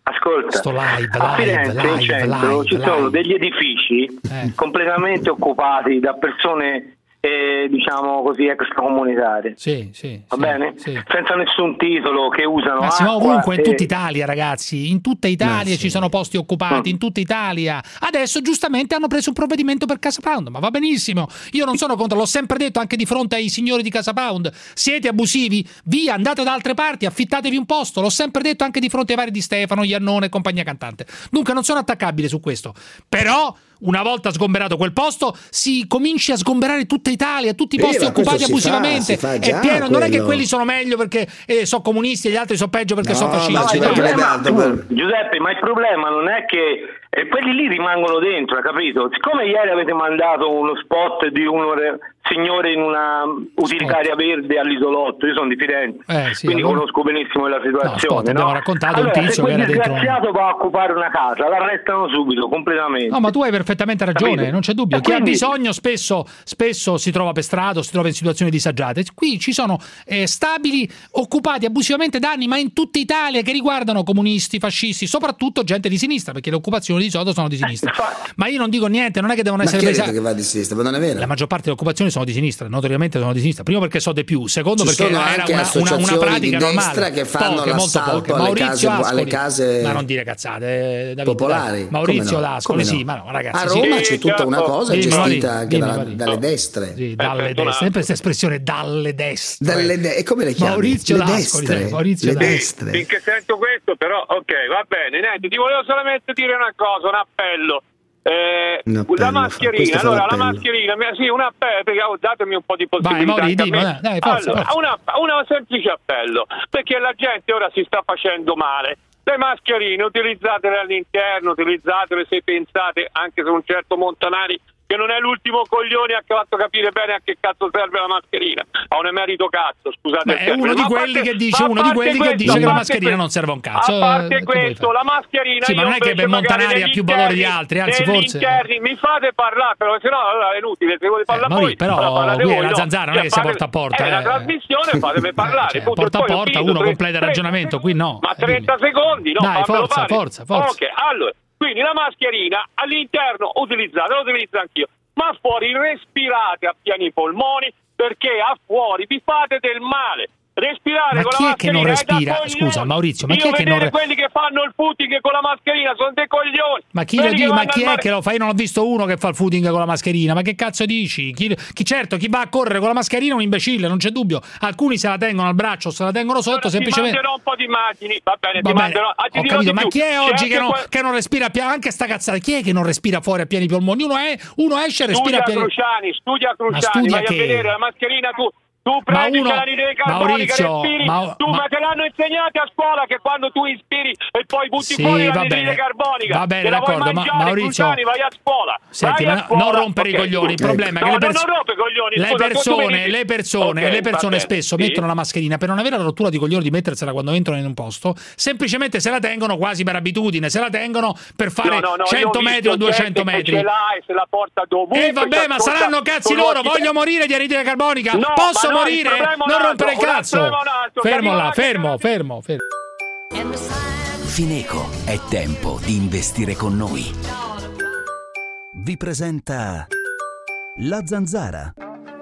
Ascolta, a Firenze in centro ci sono degli edifici completamente occupati da persone diciamo così extracomunitarie. Va bene? Senza nessun titolo, che usano ma siamo ovunque in tutta Italia, ragazzi, in tutta Italia ci sono posti occupati, in tutta Italia. Adesso giustamente hanno preso un provvedimento per Casa Pound, ma va benissimo, io non sono contro, l'ho sempre detto anche di fronte ai signori di Casa Pound: siete abusivi, via, andate da altre parti, affittatevi un posto, l'ho sempre detto anche di fronte ai vari Di Stefano, Iannone e compagnia cantante. Dunque non sono attaccabile su questo, però una volta sgomberato quel posto si cominci a sgomberare tutta Italia, tutti i posti occupati abusivamente, è pieno. Non è che quelli sono meglio perché sono comunisti e gli altri sono peggio perché sono fascisti. Giuseppe, ma il problema non è che quelli lì rimangono dentro, hai capito? Siccome ieri avete mandato uno spot di un signore in una utilitaria verde all'Isolotto, io sono di Firenze, quindi conosco benissimo la situazione. Abbiamo raccontato un tizio che era dentro. Se quel disgraziato va a occupare una casa, l'arrestano subito, completamente. No, ma tu hai perfettamente ragione, capito? Non c'è dubbio. Chi ha bisogno spesso si trova per strada, si trova in situazioni disagiate. Qui ci sono stabili occupati abusivamente da anni, ma in tutta Italia, che riguardano comunisti, fascisti, soprattutto gente di sinistra, perché le occupazioni di solito sono di sinistra. Ma io non dico niente, non è che devono essere prese. Che va di sinistra, ma non è vero. La maggior parte delle occupazioni sono di sinistra, notoriamente sono di sinistra. Primo perché so di più, secondo perché era una pratica di normale. Destra che fanno l'assalto alle case ma non dire cazzate, David, popolari. Maurizio D'Ascoli, sì, ma no, ragazzi. A Roma c'è tutta una cosa gestita anche dalle destre. Sì, dalle destre, sempre questa espressione dalle destre. E come le chiami? Maurizio D'Ascoli. Le destre. Finché sento questo, però, ok, va bene. Niente, ti volevo solamente dire una cosa, un appello. La mascherina, allora la mascherina, sì, un appello, perché datemi un po' di possibilità. Una semplice appello, perché la gente ora si sta facendo male. Le mascherine utilizzatele all'interno, utilizzatele se pensate, anche se un certo Montanari, che non è l'ultimo coglione, ha fatto capire bene a che cazzo serve la mascherina. Ha un emerito cazzo, scusate. È uno di quelli che dice che la mascherina non serve a un cazzo. A parte questo, la mascherina, sì, ma non è che Montanari ha più valore di altri, anzi forse. Mi fate parlare, però se no allora è inutile, se volete parlare voi. Però qui è la zanzara, non è che si porta a porta. È una trasmissione, fatemi parlare. Porta a porta, uno completa il ragionamento, qui no. Ma 30 secondi, no? Dai, forza. Ok, allora. Quindi la mascherina all'interno utilizzate, lo utilizzo anch'io, ma fuori respirate a pieni polmoni, perché a fuori vi fate del male. Respirare con la mascherina. Ma chi è che non respira? Scusa, Maurizio, ma chi è che non respira? Quelli che fanno il footing con la mascherina sono dei coglioni. Ma chi è che lo fa? Io non ho visto uno che fa il footing con la mascherina. Ma che cazzo dici? Certo, chi va a correre con la mascherina è un imbecille, non c'è dubbio. Alcuni se la tengono al braccio, se la tengono sotto, semplicemente. Ti manderò un po' di immagini, va bene, ti manderò. Ho capito, ma chi è oggi che non respira anche sta cazzata? Chi è che non respira fuori a pieni polmoni? Uno esce e respira a pieni polmoni. Studia Cruciani, vai a vedere la mascherina tu. Tu prendi l'anidride carbonica, respiri, ma te l'hanno insegnato a scuola che quando tu ispiri e poi butti fuori l'anidride carbonica. Va bene, d'accordo, ma Maurizio, vai a scuola. Senti, non rompere i coglioni. Il problema è che le persone spesso mettono la mascherina per non avere la rottura di coglioni di mettersela quando entrano in un posto, semplicemente se la tengono quasi per abitudine, se la tengono per fare 100 metri o 200 metri. Ce l'ha e se la porta dovunque. E vabbè, ma saranno cazzi loro, voglio morire di anidride carbonica, posso morire? Non rompere il cazzo. Fermo. Fineco, è tempo di investire con noi. Vi presenta La Zanzara.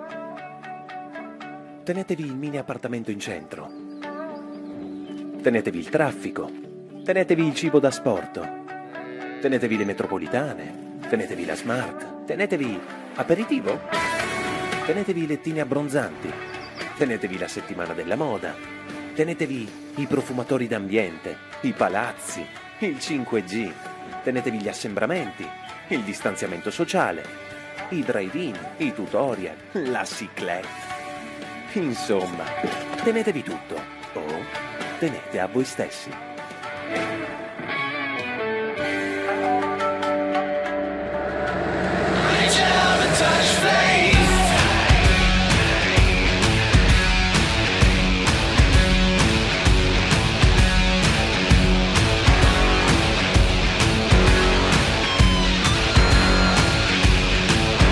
Tenetevi il mini appartamento in centro. Tenetevi il traffico. Tenetevi il cibo da sport. Tenetevi le metropolitane. Tenetevi la smart. Tenetevi aperitivo. Tenetevi i lettini abbronzanti. Tenetevi la settimana della moda. Tenetevi i profumatori d'ambiente, i palazzi, il 5G. Tenetevi gli assembramenti, il distanziamento sociale, i drive-in, i tutorial, la ciclette. Insomma, tenetevi tutto o tenete a voi stessi.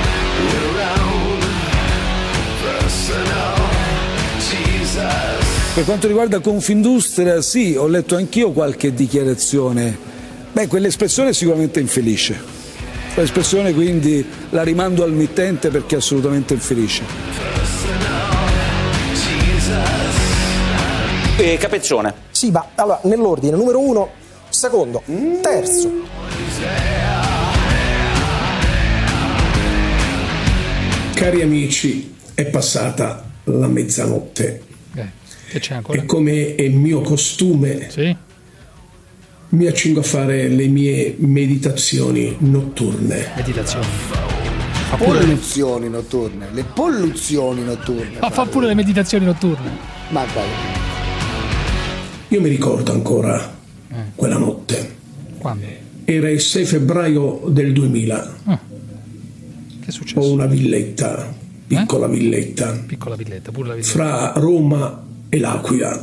Personal Jesus. Per quanto riguarda Confindustria, sì, ho letto anch'io qualche dichiarazione. Quell'espressione è sicuramente infelice. Quell'espressione quindi la rimando al mittente perché è assolutamente infelice. Capezzone. Sì, ma allora nell'ordine: numero 1, secondo, terzo. Cari amici, è passata la mezzanotte. Che c'è ancora? E come è mio costume, mi accingo a fare le mie meditazioni notturne. Meditazioni. Polluzioni notturne. Le polluzioni notturne. Ma fa pure le meditazioni notturne. Ma vai. Io mi ricordo ancora quella notte. Quando? Era il 6 febbraio del 2000. Che è successo? Ho una villetta, piccola villetta. Piccola villetta, pure la villetta. Fra Roma e L'Aquila,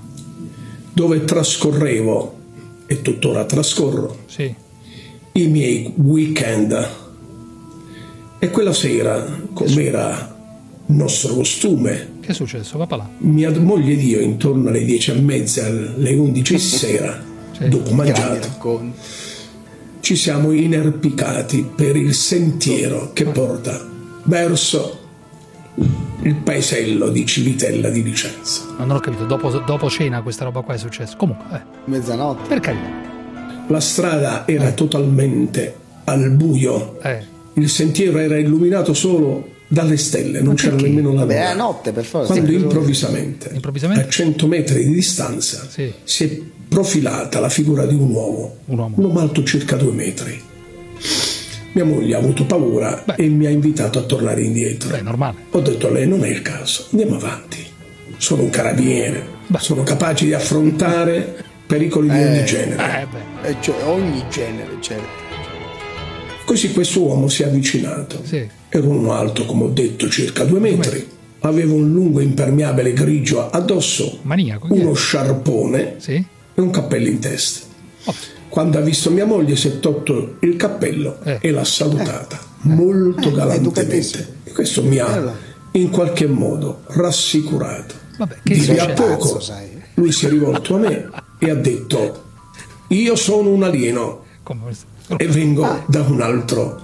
dove trascorrevo e tuttora trascorro i miei weekend. E quella sera, come era nostro costume, che è successo? Va là. Mia moglie ed io, intorno alle 10:30, alle 11 sera, dopo mangiato, ci siamo inerpicati per il sentiero che porta verso il paesello di Civitella di Vicenza. Non ho capito, dopo cena questa roba qua è successo. Comunque, mezzanotte. Per carità. La strada era totalmente al buio. Il sentiero era illuminato solo dalle stelle, non c'era nemmeno la luna. È notte, per forza. Quando improvvisamente, a 100 metri di distanza, si è profilata la figura di un uomo alto circa 2 metri. Mia moglie ha avuto paura e mi ha invitato a tornare indietro. Normale. Ho detto a lei: non è il caso, andiamo avanti. Sono un carabiniere, sono capace di affrontare pericoli di ogni genere. Cioè, ogni genere, certo. Così questo uomo si è avvicinato. Era uno alto, come ho detto, circa 2 metri. Aveva un lungo impermeabile grigio addosso, uno sciarpone e un cappello in testa. Quando ha visto mia moglie si è tolto il cappello e l'ha salutata molto galantemente. E questo mi ha in qualche modo rassicurato. Di lì a poco lui si è rivolto a me e ha detto: io sono un alieno e vengo da un altro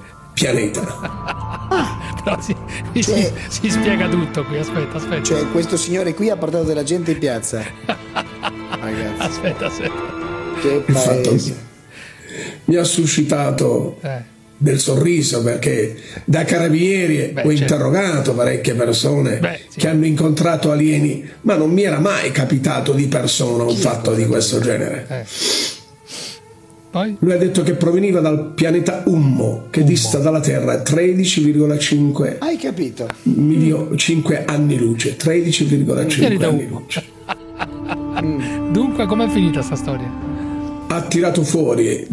pianeta. Però si spiega tutto qui. Aspetta. Cioè, questo signore qui ha portato della gente in piazza. Ragazzi. Aspetta. Che il fatto mi ha suscitato del sorriso, perché da carabinieri ho interrogato parecchie persone che hanno incontrato alieni, ma non mi era mai capitato di persona un fatto di questo genere. Poi? Lui ha detto che proveniva dal pianeta Ummo, che dista dalla Terra 13,5 hai capito? 5 anni luce. 13,5 anni luce. Dunque, com'è finita sta storia? Ha tirato fuori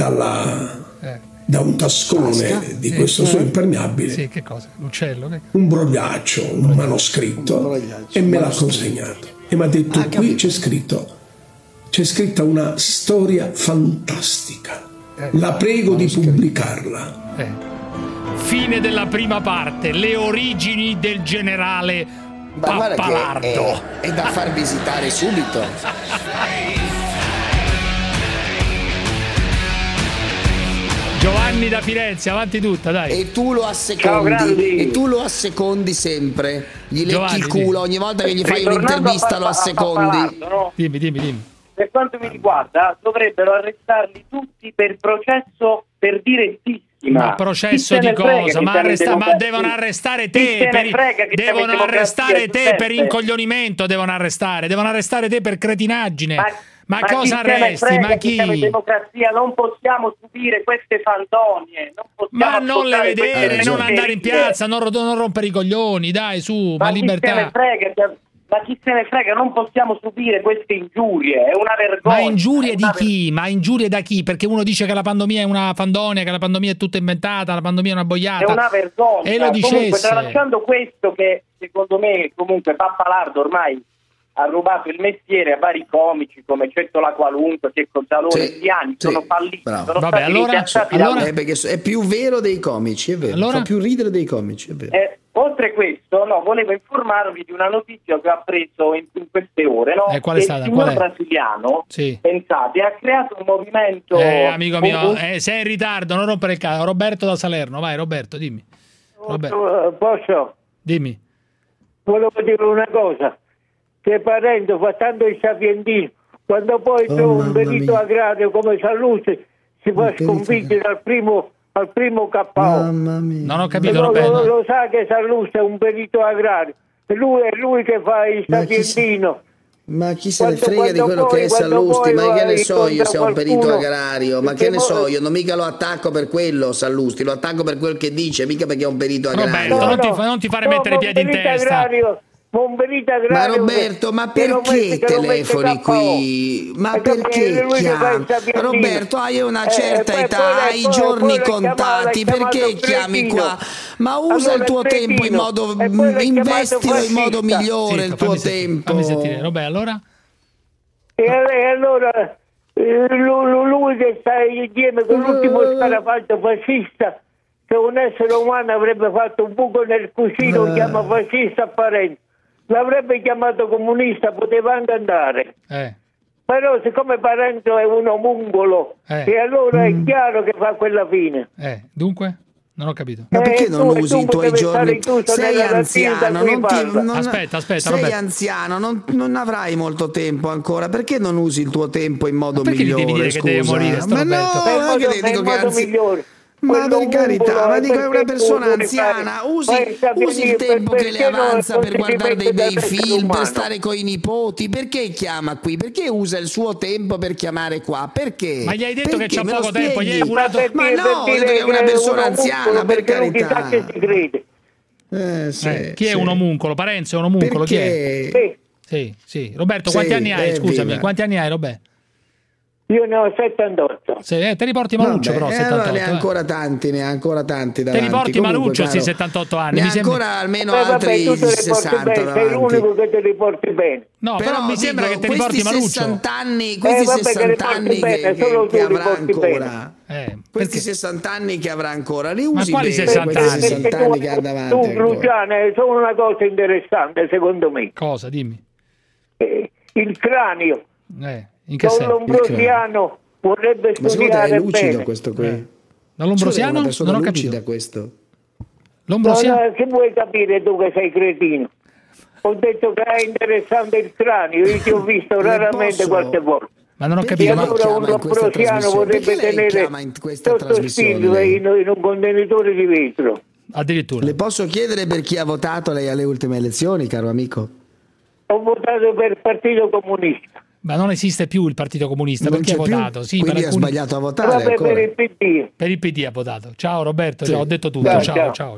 da un tascone di questo suo impermeabile che cosa? L'uccello? un brogliaccio, un manoscritto, e me l'ha consegnato e mi ha detto: qui c'è scritta una storia fantastica, la prego di pubblicarla. Fine della prima parte, le origini del generale Pappalardo. È da far visitare subito. Giovanni da Firenze, avanti tutta, dai. E tu lo assecondi sempre. Gli lecchi il culo ogni volta che gli fai un'intervista, lo assecondi. No? Dimmi. Per quanto mi riguarda, dovrebbero arrestarli tutti per processo per direttissima. Ma processo di cosa? Ma devono arrestare te per incoglionimento, devono arrestare te per cretinaggine. Ma cosa arresti? Ma chi? Siamo in democrazia, non possiamo subire queste fandonie. Ma non le vedere, non andare in piazza, non rompere i coglioni, dai, su, ma libertà. Ma chi se ne frega, non possiamo subire queste ingiurie, è una vergogna. Ma ingiurie di chi? Ma ingiurie da chi? Perché uno dice che la pandemia è una fandonia, che la pandemia è tutta inventata, la pandemia è una boiata. È una vergogna. E lo dicesse. Comunque, tralasciando questo, che secondo me comunque Pappalardo ormai ha rubato il mestiere a vari comici come Cetto la Qualunque, Checco Zalone, gli anni sono falliti. Bravo. Sono stati allora perché è più vero dei comici, è vero. Fa più ridere dei comici, è vero. Oltre a questo, volevo informarvi di una notizia che ho appreso in queste ore, no? Qual è stata? Il signor brasiliano, pensate, ha creato un movimento... amico mio, sei in ritardo, non rompere il cazzo. Roberto da Salerno, vai Roberto, dimmi. Roberto. Posso? Dimmi. Volevo dire una cosa, che Parenzo fa tanto il sapientino, quando poi trova un perito agrario come Sallusti si fa sconfiggere al primo KO. Non ho capito, lo sa che Sallusti è un perito agrario, è lui che fa il sapientino. Ma chi se ne frega di quello che è Sallusti? Ma che ne so io se è un perito agrario? Ma che ne so io? Non mica lo attacco per quello Sallusti, lo attacco per quel che dice, mica perché è un perito agrario. Roberto, non ti fare mettere i piedi in testa. Ma Roberto, ma perché telefoni qui? Ma perché chiami? Roberto, hai una certa età, hai i giorni contati, perché chiami qua? Ma usa il tuo tempo in modo, investilo in modo migliore il tuo tempo. Fammi sentire, Roberto, allora? E allora lui che sta insieme con l'ultimo scarafaggio fascista, se un essere umano avrebbe fatto un buco nel cuscino, chiama fascista a Parenzo. L'avrebbe chiamato comunista, poteva anche andare. Però siccome Parenzo è un omungolo, e allora è chiaro che fa quella fine. Dunque? Non ho capito. Ma perché non usi i tuoi giorni? Sei anziano, aspetta, sei Roberto. anziano, non avrai molto tempo ancora. Perché non usi il tuo tempo in modo migliore? Perché devi dire scusa? Che deve morire sto Roberto? No, che dico che migliore. Ma per carità, ma dico è una persona anziana, usi il tempo che le avanza per guardare dei bei film, per stare coi nipoti. Perché chiama qui? Perché usa il suo tempo per chiamare qua? Perché? Ma gli hai detto che c'ha poco tempo, gli hai augurato... Ma no, è una persona anziana, per carità. Chi è un omuncolo? Parenzo è un omuncolo? Chi è? Sì. Roberto, quanti anni hai? Scusami, quanti anni hai, Roberto? Io ne ho 78. Te riporti Maluccio, però 78. Ne ha ancora tanti davanti. Te riporti Maluccio, 78 anni. Ne ha ancora almeno altri 60 davanti. Sei l'unico che te riporti bene. No, però mi sembra che te riporti Maluccio. Questi 60 anni che avrà ancora. Questi 60 anni che avrà ancora, li usi? Ma quali 60 anni? 60 anni che ha davanti. Tu, Luciano, sono una cosa interessante, secondo me. Cosa? Dimmi. Il cranio. In che senso? L'Ombrosiano vorrebbe studiare bene. Lucido questo qui. L'Ombrosiano? Non ho capito. Questo. L'Ombrosiano? Che vuoi capire tu che sei cretino? Ho detto che è interessante il cranio, io ti ho visto raramente qualche volta. Ma non ho capito. E allora un Ombrosiano vorrebbe tenere sotto spillo in un contenitore di vetro. Addirittura. Le posso chiedere per chi ha votato lei alle ultime elezioni, caro amico? Ho votato per il Partito Comunista. Ma non esiste più il Partito Comunista, perché ha votato? Sì, quindi ha sbagliato a votare. Per il PD. Per il PD ha votato. Ciao Roberto, ciao, ho detto tutto. Ciao.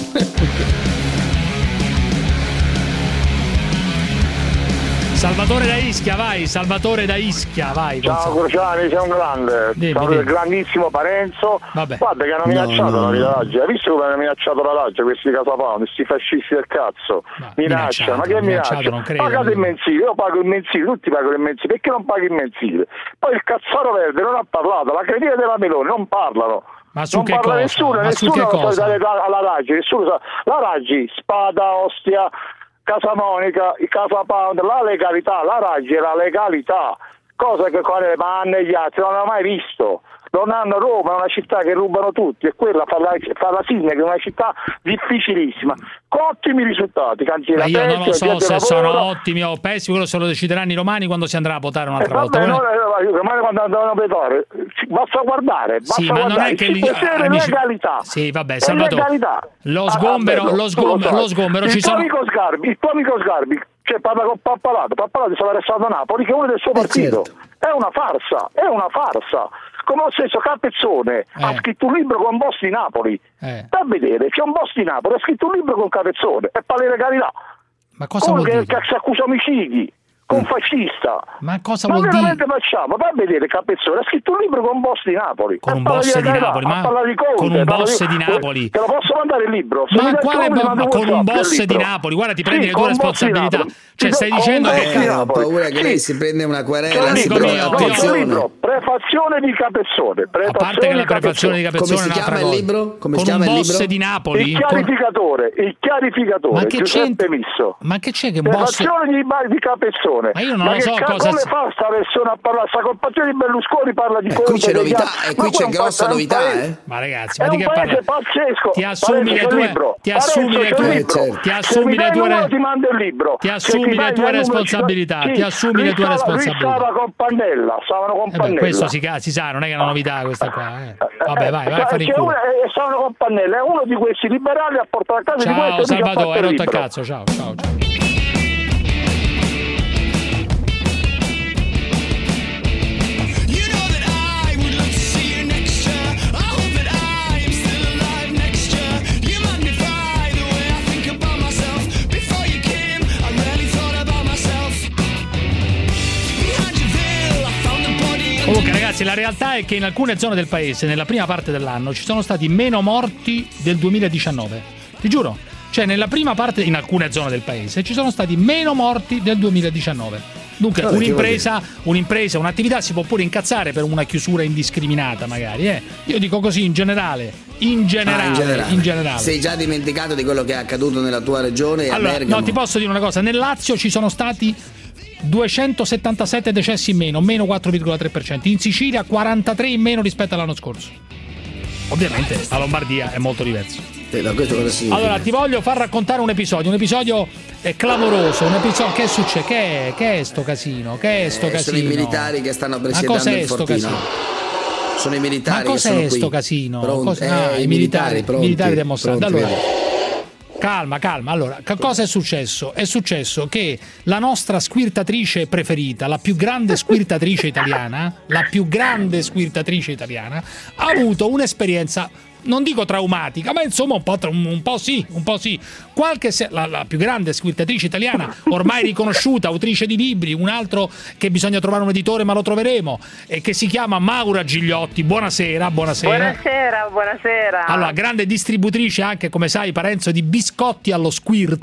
Salvatore da Ischia, vai. Ciao Cruciani, sei un grande. Sono il grandissimo Parenzo. Vabbè. Guarda che hanno minacciato la vita d'oggi. Hai visto come hanno minacciato la Raggia questi casapound, questi fascisti del cazzo? Minaccia, ma che minaccia? Pagate il mensile, io pago il mensile, tutti pagano il mensile, perché non paghi il mensile? Poi il cazzaro verde non ha parlato, la cretina della Meloni non parlano. Ma su non che parla cosa? Nessuno sa alla Raggi, nessuno sa. La Raggi, Spada, Ostia, Casa Monica, Casa Pound, la legalità, la Raggi è la legalità, cosa che con le panne e gli altri non hanno mai visto. Non hanno Roma, è una città che rubano tutti, e quella fa la Signa, che è una città difficilissima, con ottimi risultati. Ma io non lo so se sono ottimi o pessimi, quello se lo decideranno i romani quando si andrà a votare un'altra volta. Domani quando andranno a votare, basta guardare, sì, ma non è che legalità. Sì, vabbè, Salvatore. Lo sgombero ci sono. Il tuo amico Sgarbi, cioè parla con Pappalato è stato arrestato a Napoli, che è uno del suo partito. Certo. È una farsa. Come lo stesso Capezzone ha scritto un libro con boss di Napoli. Da vedere, c'è un boss di Napoli, ha scritto un libro con Capezzone e parla di legalità. Ma cosa vuol dire? Che si accusa omicidi, con fascista. Ma cosa vuol dire? Ma veramente facciamo? Va a vedere Capezzone, ha scritto un libro con un boss di Napoli. Con un boss di Napoli? Ma con un boss di Napoli? Te lo posso mandare il libro? Ma quale con un boss di Napoli? Guarda, ti prendi le tue responsabilità. Cioè stai dicendo che ho paura che lei si prende una querela. Prendilo, prefazione di Capezzone. A parte che la prefazione di Capezzone come si chiama il libro? Come con si chiama un il boss libro? di Napoli. Il chiarificatore. Ma che Giuseppe Misso. Ma che c'è che boss? Prefazione di Capezzone. Ma io non lo so cosa. Come fa sta persona a parlare? Sta compatrione di Berlusconi parla di qui c'è novità, e qui c'è grossa novità, Ma ragazzi, è un paese pazzesco. Ti assumi le tue ti mando il libro. Ti assumi le tue responsabilità. Ti assumi le tue responsabilità. Stavano con Pannella. Questo si sa, non è che è una novità questa qua. Vabbè, vai a fare il culo. Stavano con Pannella, è uno di questi liberali a portare a casa di questo. Ciao Salvatore, hai rotto il cazzo. Ciao. Comunque ragazzi, la realtà è che in alcune zone del paese, nella prima parte dell'anno, ci sono stati meno morti del 2019. Ti giuro. Cioè nella prima parte, in alcune zone del paese, ci sono stati meno morti del 2019. Dunque un'impresa, un'attività si può pure incazzare per una chiusura indiscriminata magari. Io dico così in generale. In generale. Sei già dimenticato di quello che è accaduto nella tua regione? Allora, no, ti posso dire una cosa. Nel Lazio ci sono stati 277 decessi in meno 4,3%. In Sicilia 43 in meno rispetto all'anno scorso. Ovviamente la Lombardia è molto diverso. Allora ti voglio far raccontare un episodio clamoroso, un episodio che succede, che è sto casino, sono i militari che stanno presiedendo il Fortino. Sono i militari. Ma cos'è sto casino? I militari del Mossad. Allora calma. Allora, cosa è successo? È successo che la nostra squirtatrice preferita, la più grande squirtatrice italiana, ha avuto un'esperienza, non dico traumatica, ma insomma un po' sì. La più grande squirtatrice italiana, ormai riconosciuta, autrice di libri, un altro che bisogna trovare un editore, ma lo troveremo, e che si chiama Maura Gigliotti. Buonasera. Buonasera. Allora, grande distributrice anche, come sai, Parenzo, di biscotti allo squirt,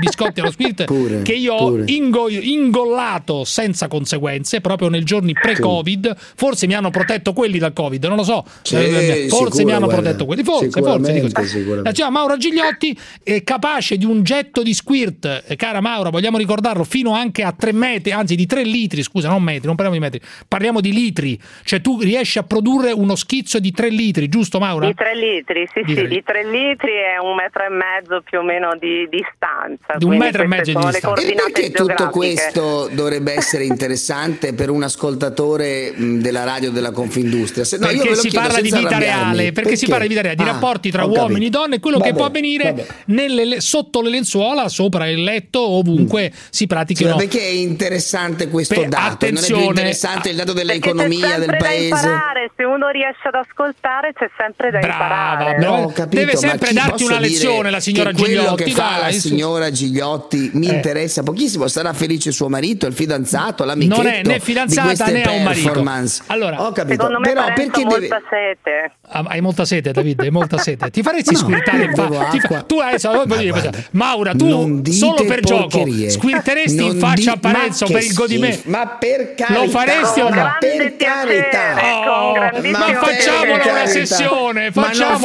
pure, che io ho ingollato senza conseguenze proprio nei giorni pre-Covid. Forse mi hanno protetto quelli dal Covid, non lo so. Forse mi hanno protetto quelli, forse dico. La chiama Maura Gigliotti, è capace di un getto di squirt, cara Maura, vogliamo ricordarlo, fino anche a 3 metri, anzi di 3 litri, scusa, non metri, non parliamo di metri, parliamo di litri, cioè tu riesci a produrre uno schizzo di 3 litri, giusto Maura? Di 3 litri, sì, di 3 litri è 1,5 metri più o meno di distanza. Di 1,5 metri di distanza. E perché tutto questo dovrebbe essere interessante per un ascoltatore della radio della Confindustria? Perché si parla di vita reale, si parla di rapporti tra uomini e donne, quello che può avvenire sotto le lenzuola, sopra il letto, ovunque si pratichino. Perché è interessante questo dato? Attenzione, non è più interessante il dato dell'economia del paese? Se uno riesce ad ascoltare c'è sempre da imparare. Deve sempre darti una lezione la signora Gigliotti. Quello che fa la signora Gigliotti mi interessa pochissimo. Sarà felice suo marito, il fidanzato, l'amichetto? Non è né fidanzata né ha un marito. Allora, ho capito. Secondo me però perché molta sete. Hai molta sete, David, hai molta sete. Ti faresti squirtare in faccia? Tu Maura, tu solo per gioco squirteresti in faccia a Parenzo per il godimento? Ma per carità, lo faresti o no? Per carità. Ma facciamola una sessione,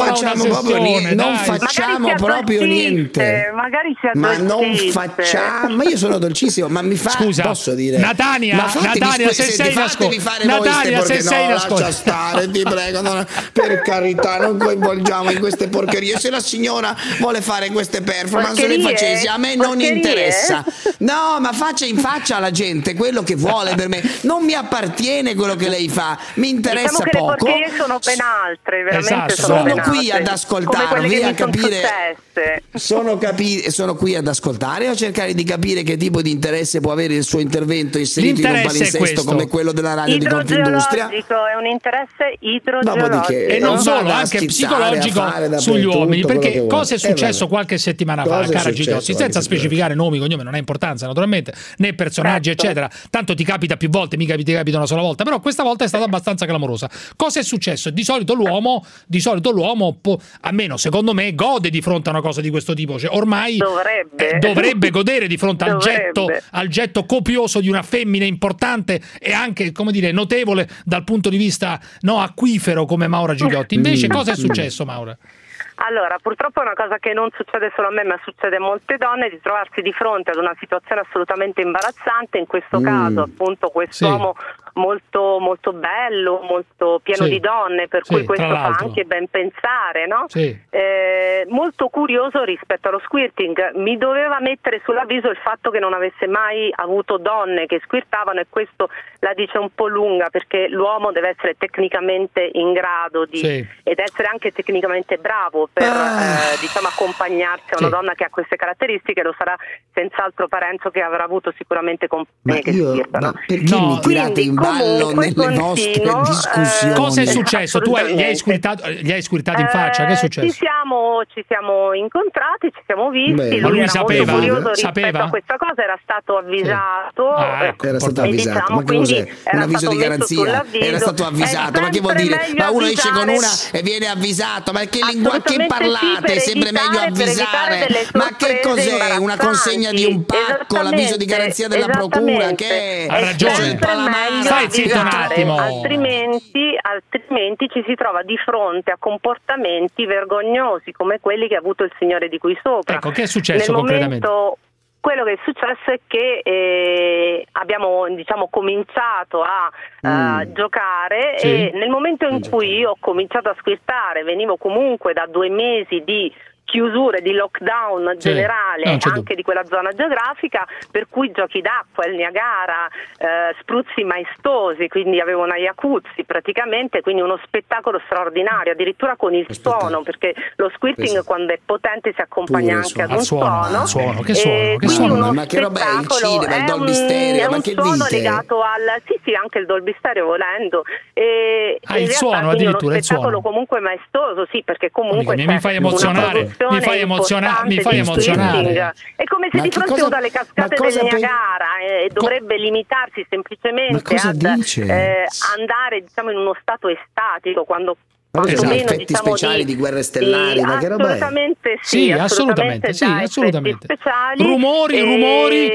non facciamo proprio niente. Magari sia ma non facciamo. Ma io sono dolcissimo, ma mi fa. Scusa, posso dire? Natania, se sei in ascolto. Natania, se sei in ascolto. Lascia stare, ti prego. Per carità, non coinvolgiamo in queste porcherie. Se la signora vuole fare queste performance, le facesse, a me non interessa. No, ma faccia in faccia alla gente quello che vuole. Per me non mi appartiene quello che lei fa, mi interessa che poco. Le porcherie sono ben altre, veramente sono qui ad ascoltarvi, a capire. Sono qui ad ascoltare e a cercare di capire che tipo di interesse può avere il suo intervento inserito in un palinsesto come quello della radio di Confindustria. È un interesse idrogeologico. E non solo, anche psicologico sugli uomini, perché cosa è successo qualche settimana fa, cara Gigliotti, senza specificare nomi, cognome, non ha importanza naturalmente, né personaggi eccetera, tanto ti capita più volte, mica ti capita una sola volta, però questa volta è stata abbastanza clamorosa. Cosa è successo? Di solito l'uomo almeno secondo me gode di fronte a una cosa di questo tipo, cioè ormai dovrebbe godere di fronte al getto copioso di una femmina importante e anche, come dire, notevole dal punto di vista acquifero come Maura Gigliotti. Invece cosa è successo, Maura? Allora, purtroppo è una cosa che non succede solo a me, ma succede a molte donne, di trovarsi di fronte ad una situazione assolutamente imbarazzante, in questo caso appunto quest'uomo molto molto bello, molto pieno di donne, per cui questo fa anche ben pensare, no? Molto curioso rispetto allo squirting. Mi doveva mettere sull'avviso il fatto che non avesse mai avuto donne che squirtavano, e questo la dice un po' lunga, perché l'uomo deve essere tecnicamente in grado di ed essere anche tecnicamente bravo per diciamo accompagnarsi a una donna che ha queste caratteristiche. Lo sarà senz'altro Parenzo, che avrà avuto sicuramente compagnie che squirtano. Perché mi tirate in ballo nelle vostre discussioni? Cosa è successo? Tu gli hai squirtato in faccia? Che è successo? Ci siamo incontrati, ci siamo visti. Ma lui sapeva? Rispetto a questa cosa era stato avvisato. Era stato avvisato. Ma che cos'è? Un avviso di garanzia? Era stato avvisato. Ma che vuol dire? Ma uno esce con una e viene avvisato. Ma che lingua che parlate? È sempre meglio avvisare. Ma che cos'è? Una consegna di un pacco? L'avviso di garanzia della procura? Che ha ragione. Stai zitto un attimo. Altrimenti ci si trova di fronte a comportamenti vergognosi come quelli che ha avuto il signore di qui sopra. Ecco, che è successo concretamente? Quello che è successo è che abbiamo cominciato a giocare e nel momento in cui io ho cominciato a squirtare, venivo comunque da 2 mesi di chiusure, di lockdown generale anche di quella zona geografica, per cui giochi d'acqua, il Niagara, spruzzi maestosi, quindi avevo una jacuzzi praticamente, quindi uno spettacolo straordinario, addirittura con il suono, perché lo squirting quando è potente si accompagna anche ad un suono. Che suono? Ma che roba è il cinema, il Dolby Stereo? È ma un che suono dite? legato al anche il Dolby Stereo volendo. Il suono addirittura, uno spettacolo comunque maestoso, perché comunque mi fai emozionare. Mi fai emozionare. È come se di fronte a alle cascate del Niagara dovrebbe limitarsi semplicemente ad andare in uno stato estatico, quando effetti speciali di Guerre Stellari, ma che roba è? Assolutamente sì. Speciali, rumori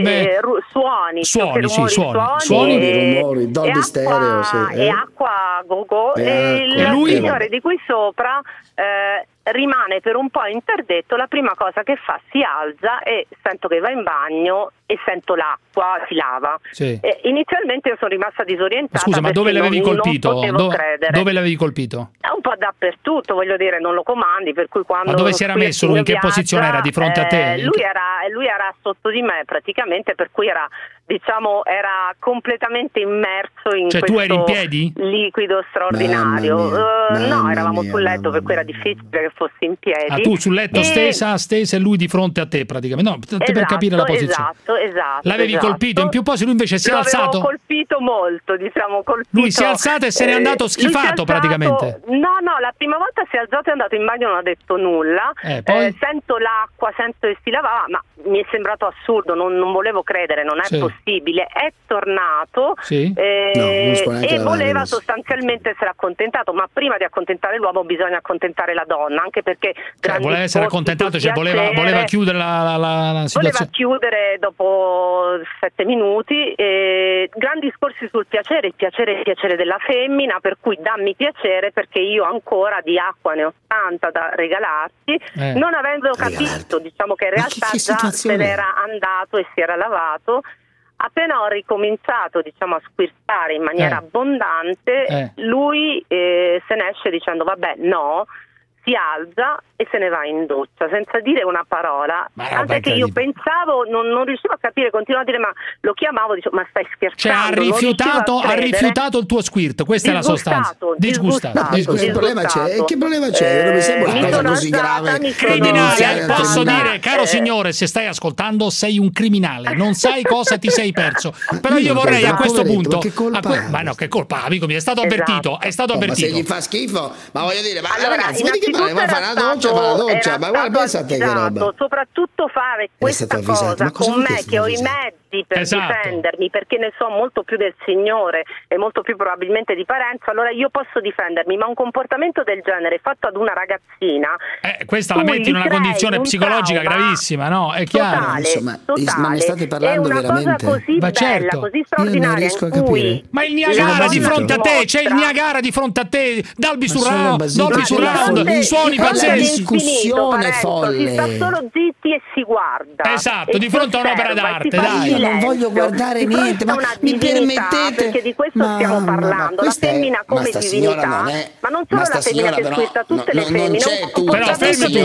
suoni, Dolby Stereo e acqua go-go. Il signore di qui sopra rimane per un po' interdetto. La prima cosa che fa, si alza e sento che va in bagno e sento l'acqua, si lava. Inizialmente io sono rimasta disorientata. Scusa, ma dove l'avevi colpito? Dove l'avevi colpito? Un po' dappertutto, voglio dire, non lo comandi, per cui quando... Ma dove si era messo lui? In che posizione era? Di fronte a te? Lui era sotto di me praticamente, per cui era completamente immerso in questo tu eri in piedi? Liquido straordinario. No, eravamo sul letto, per cui era difficile che fossi in piedi. Tu sul letto stesa e lui di fronte a te praticamente. No, per capire la posizione. Esatto. L'avevi colpito in più posti, lui invece si è alzato? L'avevo colpito molto, Lui si è alzato e se n'è andato schifato praticamente. No, la prima volta si è alzato e è andato in bagno, non ha detto nulla. Poi? Sento l'acqua, sento che si lavava, ma mi è sembrato assurdo, non volevo credere, non è possibile. È tornato e voleva sostanzialmente essere accontentato, ma prima di accontentare l'uomo bisogna accontentare la donna, anche perché voleva essere accontentato, voleva chiudere la situazione. Voleva chiudere dopo 7 minuti. Grandi discorsi sul piacere, il piacere della femmina, per cui dammi piacere perché io ancora di acqua ne ho tanta da regalarti, non avendo capito, che in realtà già se n'era andato e si era lavato. Appena ho ricominciato a squirtare in maniera abbondante, lui se ne esce dicendo vabbè no, si alza e se ne va in doccia senza dire una parola, anche che io pensavo, non riuscivo a capire, continuavo a dire, ma lo chiamavo, dicevo, ma stai scherzando? Cioè ha rifiutato il tuo squirt, questa è la sostanza. Disgustato. Che problema c'è? Che problema c'è? Non mi sembra una cosa così grave. Criminale, posso dire, caro signore, se stai ascoltando, sei un criminale, non sai cosa ti sei perso. Però io vorrei a questo punto, ma no, che colpa, amico mio, è stato avvertito, è stato avvertito. Ma se gli fa schifo, ma voglio dire, ma ragazzi, vedi che vuoi fare la doccia, ma guarda, pensa a te che roba. Soprattutto fare questa cosa con me che ho i mezzi per difendermi, perché ne so molto più del signore e molto più probabilmente di Parenzo, allora io posso difendermi, ma un comportamento del genere fatto ad una ragazzina, questa la metti in una condizione psicologica gravissima, no? È chiaro. Ma ne state parlando veramente? Una cosa così bella, così straordinaria, ma il Niagara di fronte a te, c'è il Niagara di fronte a te, Dolby Surround, suoni pazzeschi, discussione folle. Si sta solo zitti e si guarda. Esatto, di fronte a un'opera d'arte, dai. Io non voglio guardare niente, ma mi permettete? Perché di questo stiamo parlando. La femmina come divinità, ma non solo la femmina che squista, tutte le femmine. Però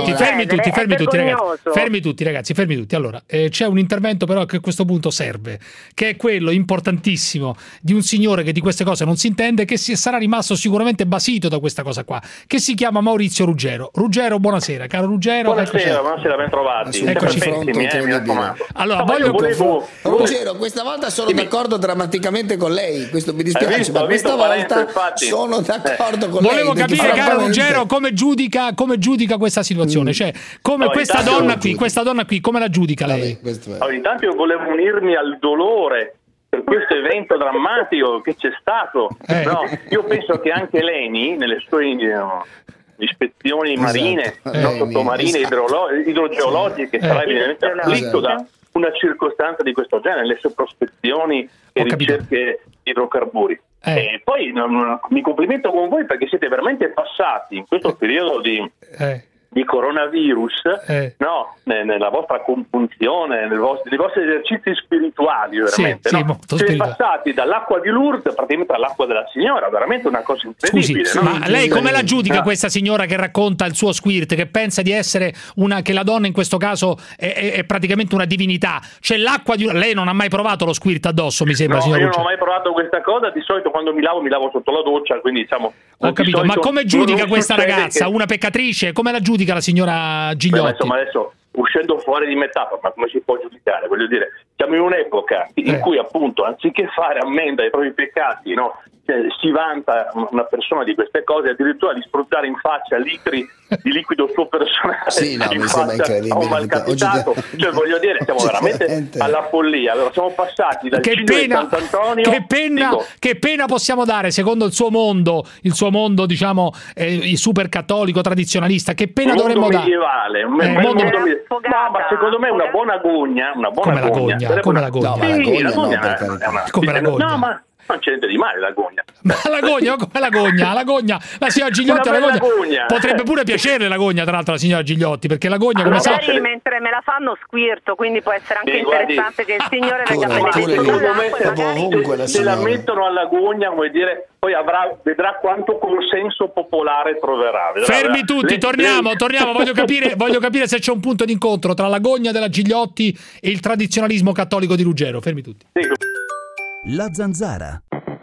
fermi tutti ragazzi, fermi tutti. Allora, c'è un intervento però che a questo punto serve, che è quello importantissimo di un signore che di queste cose non si intende, che sarà rimasto sicuramente basito da questa cosa qua, che si chiama Maurizio Ruggero. Ruggero, buonasera, caro Ruggero. Buonasera, ben trovati. Eccoci. Mi raccomando. Allora, Ruggero, questa volta sono d'accordo drammaticamente con lei. Questo mi dispiace, ma questa volta sono d'accordo con lei. Volevo capire, caro Ruggero, come giudica questa situazione, cioè come questa donna qui, come la giudica lei? Allora, intanto io volevo unirmi al dolore per questo evento drammatico che c'è stato. No, io penso che anche Leni nelle sue ispezioni marine, sottomarine, idrogeologiche, sarà evidentemente afflitto da una circostanza di questo genere, le sue prospezioni e ricerche di idrocarburi. E poi mi complimento con voi perché siete veramente passati in questo periodo di coronavirus, no, nella vostra compunzione, nei vostri esercizi spirituali, veramente. Siete passati dall'acqua di Lourdes praticamente all'acqua della Signora, veramente una cosa incredibile. Scusi, no? Ma lei come la giudica questa signora che racconta il suo squirt, che pensa di essere che la donna in questo caso è praticamente una divinità? C'è l'acqua di... Lei non ha mai provato lo squirt addosso, mi sembra, signor Ruggero? Io non ho mai provato questa cosa, di solito quando mi lavo sotto la doccia, quindi diciamo... Ho capito, ma come giudica questa ragazza? Una peccatrice? Come la giudica la signora Gigliotti? Insomma, adesso uscendo fuori di metafora, ma come si può giudicare? Voglio dire, siamo in un'epoca in cui appunto anziché fare ammenda ai propri peccati, no, si vanta una persona di queste cose, addirittura di spruzzare in faccia litri di liquido suo personale in faccia a un malcapitato. Cioè, voglio dire, siamo veramente alla follia. Allora, siamo passati dal Cigno di Sant'Antonio. Che pena possiamo dare secondo il suo mondo, diciamo super cattolico tradizionalista? Che pena dovremmo dare? Medievale, mondo medievale. No, ma secondo me una buona gogna, come la gogna? Come la gogna? No, ma non c'è niente di male la gogna. Ma la gogna, come la gogna? La gogna, la signora Gigliotti, la gogna. Potrebbe pure piacerle la gogna, tra l'altro, la signora Gigliotti, perché la gogna, come sa... mentre me la fanno squirto, quindi può essere anche interessante che il signore venga a se la mettono alla gogna, vuol dire, poi vedrà quanto consenso popolare troverà. Fermi tutti, torniamo, voglio capire se c'è un punto d'incontro tra la gogna della Gigliotti e il tradizionalismo cattolico di Ruggero. Fermi tutti. La Zanzara.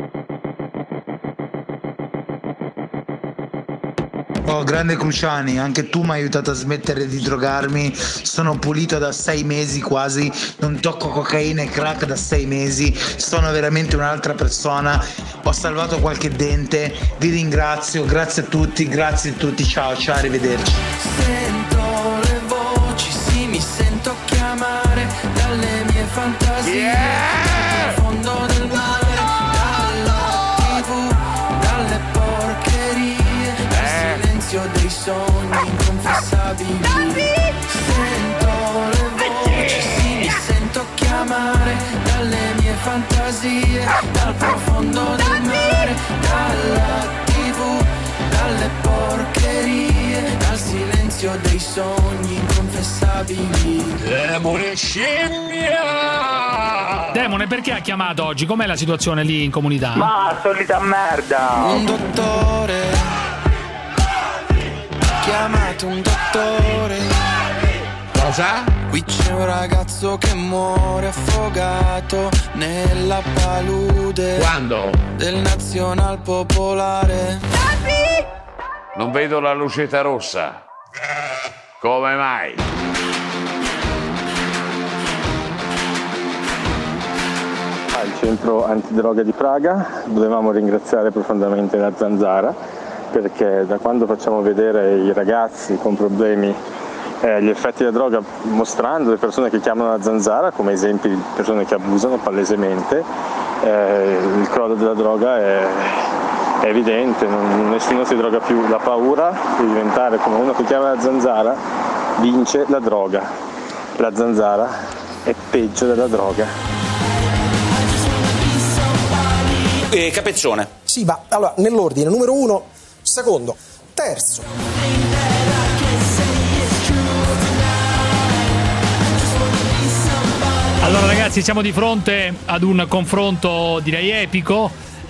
Oh, grande Cruciani, anche tu mi hai aiutato a smettere di drogarmi. Sono pulito da 6 mesi quasi, non tocco cocaina e crack da 6 mesi. Sono veramente un'altra persona. Ho salvato qualche dente. Vi ringrazio, grazie a tutti, ciao, arrivederci. Sento le voci, sì, mi sento chiamare dalle mie fantasie. Dal fondo del mare, dalla TV, dalle porcherie, dal silenzio dei sogni inconfessabili. Sento le voci, sì, mi sento chiamare dalle mie fantasie, dal profondo del mare, dalla TV, dalle porcherie, dal silenzio dei sogni inconfessabili. Demone scimmia! Demone, perché ha chiamato oggi? Com'è la situazione lì in comunità? Ma solita merda! Un dottore chiamate un dottore. Cosa? Qui c'è un ragazzo che muore affogato nella palude. Quando? Del Nazional Popolare. Non vedo la lucetta rossa. Come mai? Al centro antidroga di Praga dovevamo ringraziare profondamente la Zanzara, perché da quando facciamo vedere i ragazzi con problemi gli effetti della droga, mostrando le persone che chiamano la Zanzara come esempi di persone che abusano palesemente, il crollo della droga è evidente, nessuno si droga più. La paura di diventare come uno che chiama la Zanzara vince la droga. La Zanzara è peggio della droga. Capezzone. Sì, va. Allora, nell'ordine, numero 1, secondo, terzo. Allora ragazzi, siamo di fronte ad un confronto direi epico,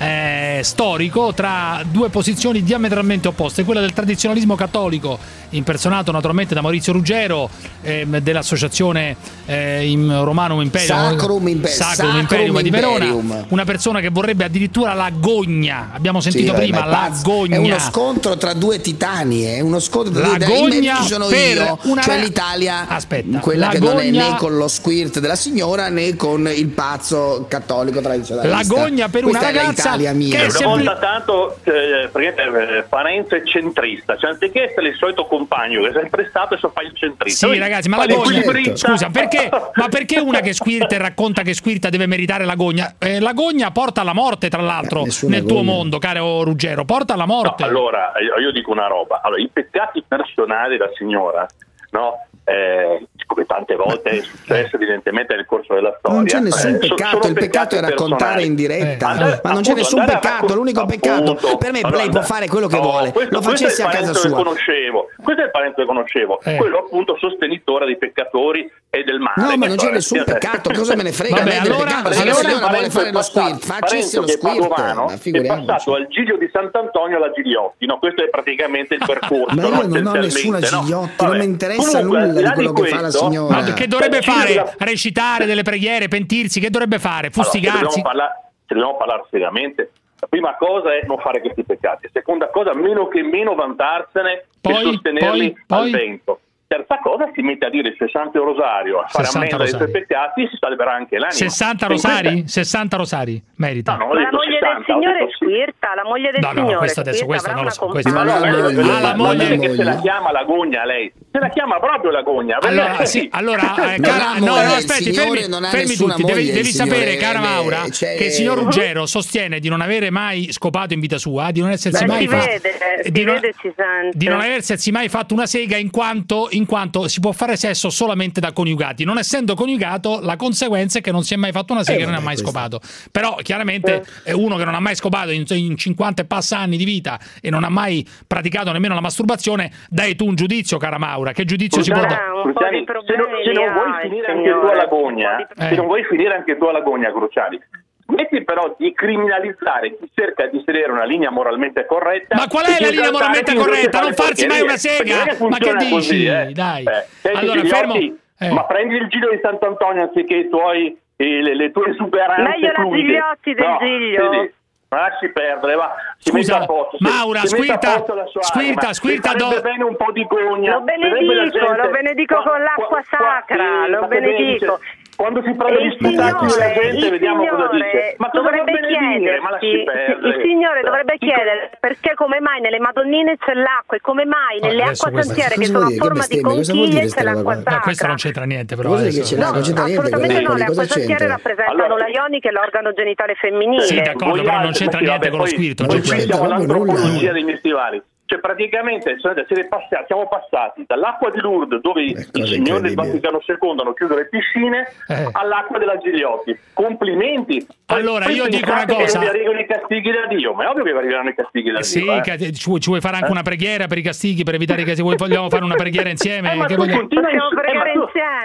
storico, tra due posizioni diametralmente opposte, quella del tradizionalismo cattolico, impersonato naturalmente da Maurizio Ruggero, dell'associazione Romanum Imperium, Sacrum Imperium di Verona, una persona che vorrebbe addirittura l'agonia. Abbiamo sentito prima l'agonia. È uno scontro tra due titani, è uno scontro tra l'agonia ci sono io, cioè l'Italia, quella che non è né con lo squirt della signora né con il pazzo cattolico tradizionalista. L'agonia per una ragazza che una volta tanto Parenzo è centrista, cioè anziché essere il solito compagno che è sempre stato, adesso fa il centrista. Sì, ragazzi, ma l'agonia, scusa, perché una che squirta e racconta che squirta deve meritare l'agonia? L'agonia porta alla morte, tra l'altro, nel tuo mondo, caro Ruggero, porta alla morte. No, allora, io dico una roba. Allora, i peccati personali della signora, no? Come tante volte è successo evidentemente nel corso della storia. Non c'è nessun peccato, il peccato è raccontare in diretta, ma non c'è nessun peccato, l'unico peccato per me lei può fare quello che vuole, lo facesse a casa sua. Questo è il parente che conoscevo, quello appunto sostenitore dei peccatori e del male. No, ma non c'è nessun peccato, cosa me ne frega? Vabbè, allora vuole fare lo squirt, facesse lo squirt, è passato al Giglio di Sant'Antonio alla Gigliotti, no? Questo è praticamente il percorso. Ma io non ho nessuna Gigliotti, non mi interessa nulla di quello che fa la signora. Ma che dovrebbe fare? Recitare delle preghiere, pentirsi? Che dovrebbe fare? Fustigarsi? Se dobbiamo parlare seriamente, la prima cosa è non fare questi peccati. Seconda cosa, meno che meno vantarsene e sostenerli al vento. Terza cosa, si mette a dire il 60 rosario, a fare ammenda dei suoi peccati, si salverà anche l'anima. 60 rosari? 60 rosari, merita. No, la moglie 60, del signore squirta, la moglie del signore. No, questo adesso, questo non lo so. La moglie che se la chiama l'agonia lei. Se la chiama proprio l'agonia. Aspetti, fermi tutti. Devi sapere, cara Maura, che il signor Ruggero sostiene di non avere mai scopato in vita sua, di non essersi mai fatto una sega in quanto si può fare sesso solamente da coniugati. Non essendo coniugato, la conseguenza è che non si è mai fatto una sega e non ha mai scopato. Però chiaramente uno che non ha mai scopato in 50 e passa anni di vita e non ha mai praticato nemmeno la masturbazione, dai tu un giudizio, cara Maura. Che giudizio si può dare? Se non vuoi finire anche tu all'agonia, se non vuoi finire anche tu all'agonia, Cruciani, smetti però di criminalizzare chi cerca di sedere una linea moralmente corretta. Ma qual è la linea moralmente corretta? Non farsi mai una sega? Ma che dici? Così, dai. Allora, fermo. Ma prendi il Giglio di Sant'Antonio anziché i tuoi le tue esuberanze. Meglio la Gigliotti del Giglio. Vedi? Lasci perdere, va. Scusa, Maura, squirta bene un po' di gogna. Lo benedico con l'acqua sacra, lo benedico. Quando si parla di spettacoli della gente vediamo cosa dice. Ma cosa dovrebbe chiedersi? Ma lasci perdere. Il Signore dovrebbe chiedere perché come mai nelle Madonnine c'è l'acqua e come mai nelle acque santiere che sono a forma di conchiglie c'è l'acqua sacra. Questo non c'entra niente, però. Assolutamente no, le acque santiere rappresentano la Ioni, che è l'organo genitale femminile. Sì, d'accordo, però non c'entra niente con lo spirito. Noi siamo l'antropologia dei miei stivali. Cioè praticamente siamo passati dall'acqua di Lourdes, dove i signori del Vaticano II hanno chiuso le piscine, all'acqua della Gigliotti. Complimenti. Allora io dico una cosa, che arrivano i castighi da Dio, ma è ovvio che arriveranno i castighi da Dio. Sì, ci vuoi fare anche una preghiera per i castighi, per evitare che vogliamo fare una preghiera insieme? Tu continui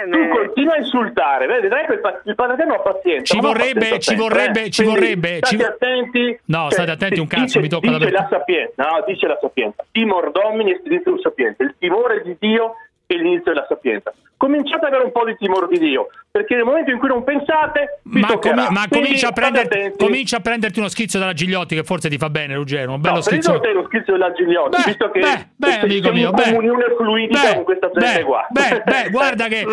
continua a insultare, vedrai che il Patateno ha pazienza. Ci vorrebbe. State attenti. No, state attenti un cazzo, mi tocca dice la Sapienza. Timor Domini est inizio Sapienza. Il timore di Dio è l'inizio della sapienza. Cominciate ad avere un po' di timore di Dio, perché nel momento in cui non pensate comincia a prenderti uno schizzo dalla Gigliotti, che forse ti fa bene, Ruggero, un bello schizzo. te lo schizzo della Gigliotti, visto che amico mio, comunione fluidica con questa gente qua. Guarda che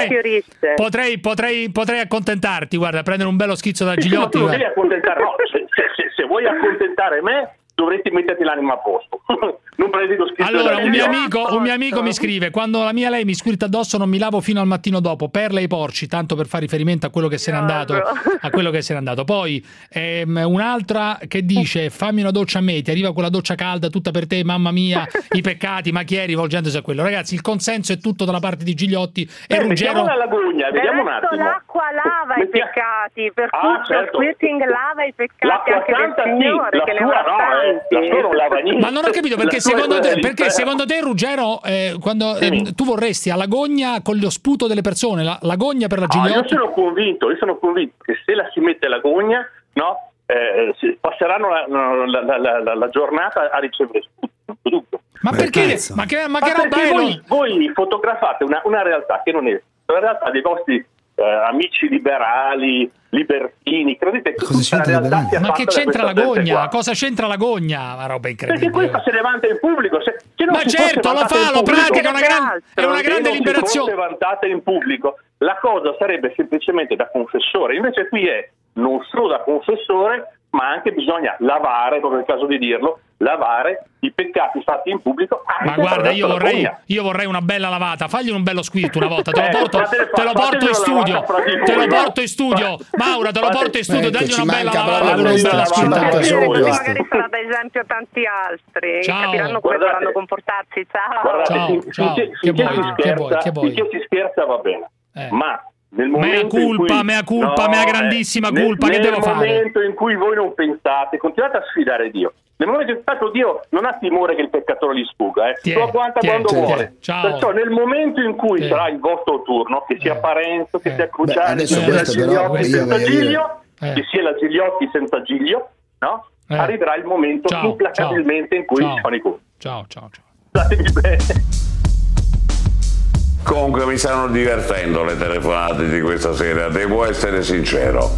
potrei accontentarti, guarda, prendere un bello schizzo dalla Gigliotti. Non devi accontentare, no, se vuoi accontentare me dovresti metterti l'anima a posto. Non prendi lo schizzo. Allora, un mio amico mi scrive: quando la mia lei mi squirta addosso non mi lavo fino al mattino dopo, perle ai porci, tanto per fare riferimento a quello che se n'è andato. Poi un'altra che dice: fammi una doccia a me, ti arriva quella doccia calda tutta per te, mamma mia, i peccati, ma chi è, rivolgendosi a quello. Ragazzi, il consenso è tutto dalla parte di Gigliotti e Ruggero. Vediamo un attimo. L'acqua lava i peccati, per cui lo squirting lava i peccati anche del Signore, che ne avrà tanti. Ma non ho capito perché secondo te Ruggero quando tu vorresti all'agonia con lo sputo delle persone, l'agonia per la Gigliotti? Io sono convinto che se la si mette l'agonia, no, passeranno la giornata a ricevere sputo. Ma perché? Ma che roba è? Voi fotografate una realtà che non è la realtà dei vostri amici liberali, libertini, credete che cosa realtà sia ma che c'entra l'agonia? Cosa c'entra l'agonia? Una roba incredibile. Perché questo si levanta in pubblico. Ma certo, lo fa, lo pratica, è una grande liberazione. Se fosse vantata in pubblico, la cosa sarebbe semplicemente da confessore. Invece qui è non solo da confessore, ma anche bisogna lavare, come è il caso di dirlo, lavare i peccati fatti in pubblico. Ma guarda, io vorrei una bella lavata. Fagli un bello squirt una volta, te lo porto in studio. Maura, te lo porto in studio, dagli una bella lavata con una bella squirtata. Magari sarà da esempio a tanti altri, capiranno come dovranno comportarsi. Ciao. Che vuoi? Che si scherza va bene, ma mea grandissima colpa, che devo fare? Nel momento in cui voi non pensate, continuate a sfidare Dio. Nel momento in cui Dio non ha timore che il peccatore gli sfuga, lo agguanta quando vuole. Perciò nel momento in cui sarà il vostro turno, che sia Parenzo, che sia Cruciani, che sia la Gigliotti senza Giglio, che sia la Gigliotti senza Giglio, no? Arriverà il momento implacabilmente in cui ci fanno i conti. Ciao. Statemi bene. Comunque mi stanno divertendo le telefonate di questa sera, devo essere sincero.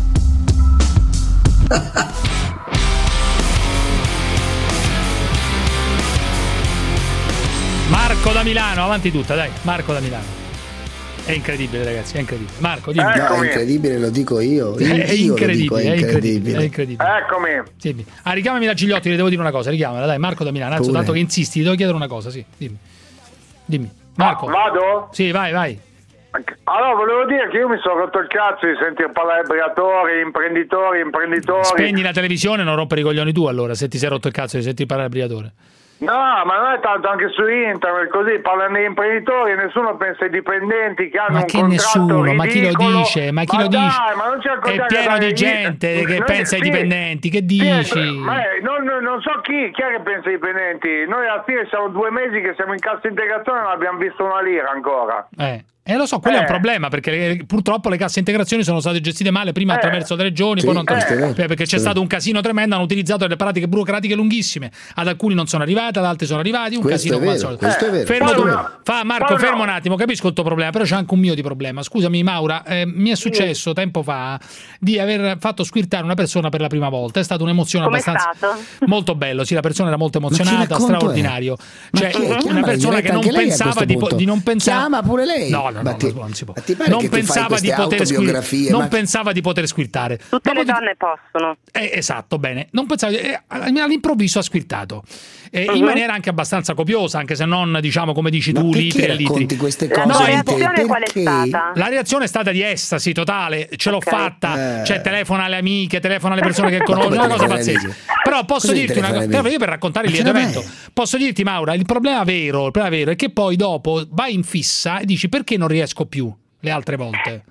Marco da Milano, avanti tutta, dai. Marco da Milano. È incredibile, ragazzi, è incredibile. Marco, dimmi. No, è incredibile, lo dico io. È incredibile. Eccomi. Sì. Richiamami la Gigliotti, le devo dire una cosa, richiamala, dai, Marco da Milano. Anzi, tanto che insisti, ti devo chiedere una cosa, sì. Dimmi. Marco. Vado? Sì, vai. Allora, volevo dire che io mi sono rotto il cazzo di sentire parlare briatori, imprenditori. Spegni la televisione e non rompere i coglioni tu, allora, se ti sei rotto il cazzo di sentire parlare briatore. No, ma non è tanto, anche su internet così parlano di imprenditori e nessuno pensa ai dipendenti che hanno un contratto ridicolo. Ma chi lo dice? Ma non c'è è pieno di gente che pensa ai dipendenti, che dici? Non so chi è che pensa ai dipendenti. Noi alla fine siamo 2 mesi che siamo in cassa integrazione e non abbiamo visto una lira ancora. Lo so, quello è un problema, perché purtroppo le casse integrazioni sono state gestite male, prima attraverso le regioni, poi non perché c'è stato un casino tremendo, hanno utilizzato delle pratiche burocratiche lunghissime, ad alcuni non sono arrivate, ad altri sono arrivati, questo casino. Questo è vero. Fermo un attimo, capisco il tuo problema, però c'è anche un mio di problema. Scusami Maura, mi è successo tempo fa di aver fatto squirtare una persona per la prima volta, è stata un'emozione abbastanza molto bello, sì, la persona era molto emozionata, straordinario. Cioè una persona che non pensava di non pensare. Chiama pure lei. Non si può. Non pensava di poter squirtare. Tutte le donne possono. Esatto, bene. Non pensava, all'improvviso ha squirtato. In maniera anche abbastanza copiosa, anche se non, diciamo, come dici tu, litri e litri. Queste cose? La reazione qual è stata? La reazione è stata di estasi totale. Ce l'ho fatta. Cioè, telefona alle amiche, telefona alle persone che conosco, una cosa pazzesca. Però posso dirti una cosa, io per raccontare il lieto evento, posso dirti, Maura, il problema vero è che poi dopo vai in fissa e dici: perché non riesco più le altre volte?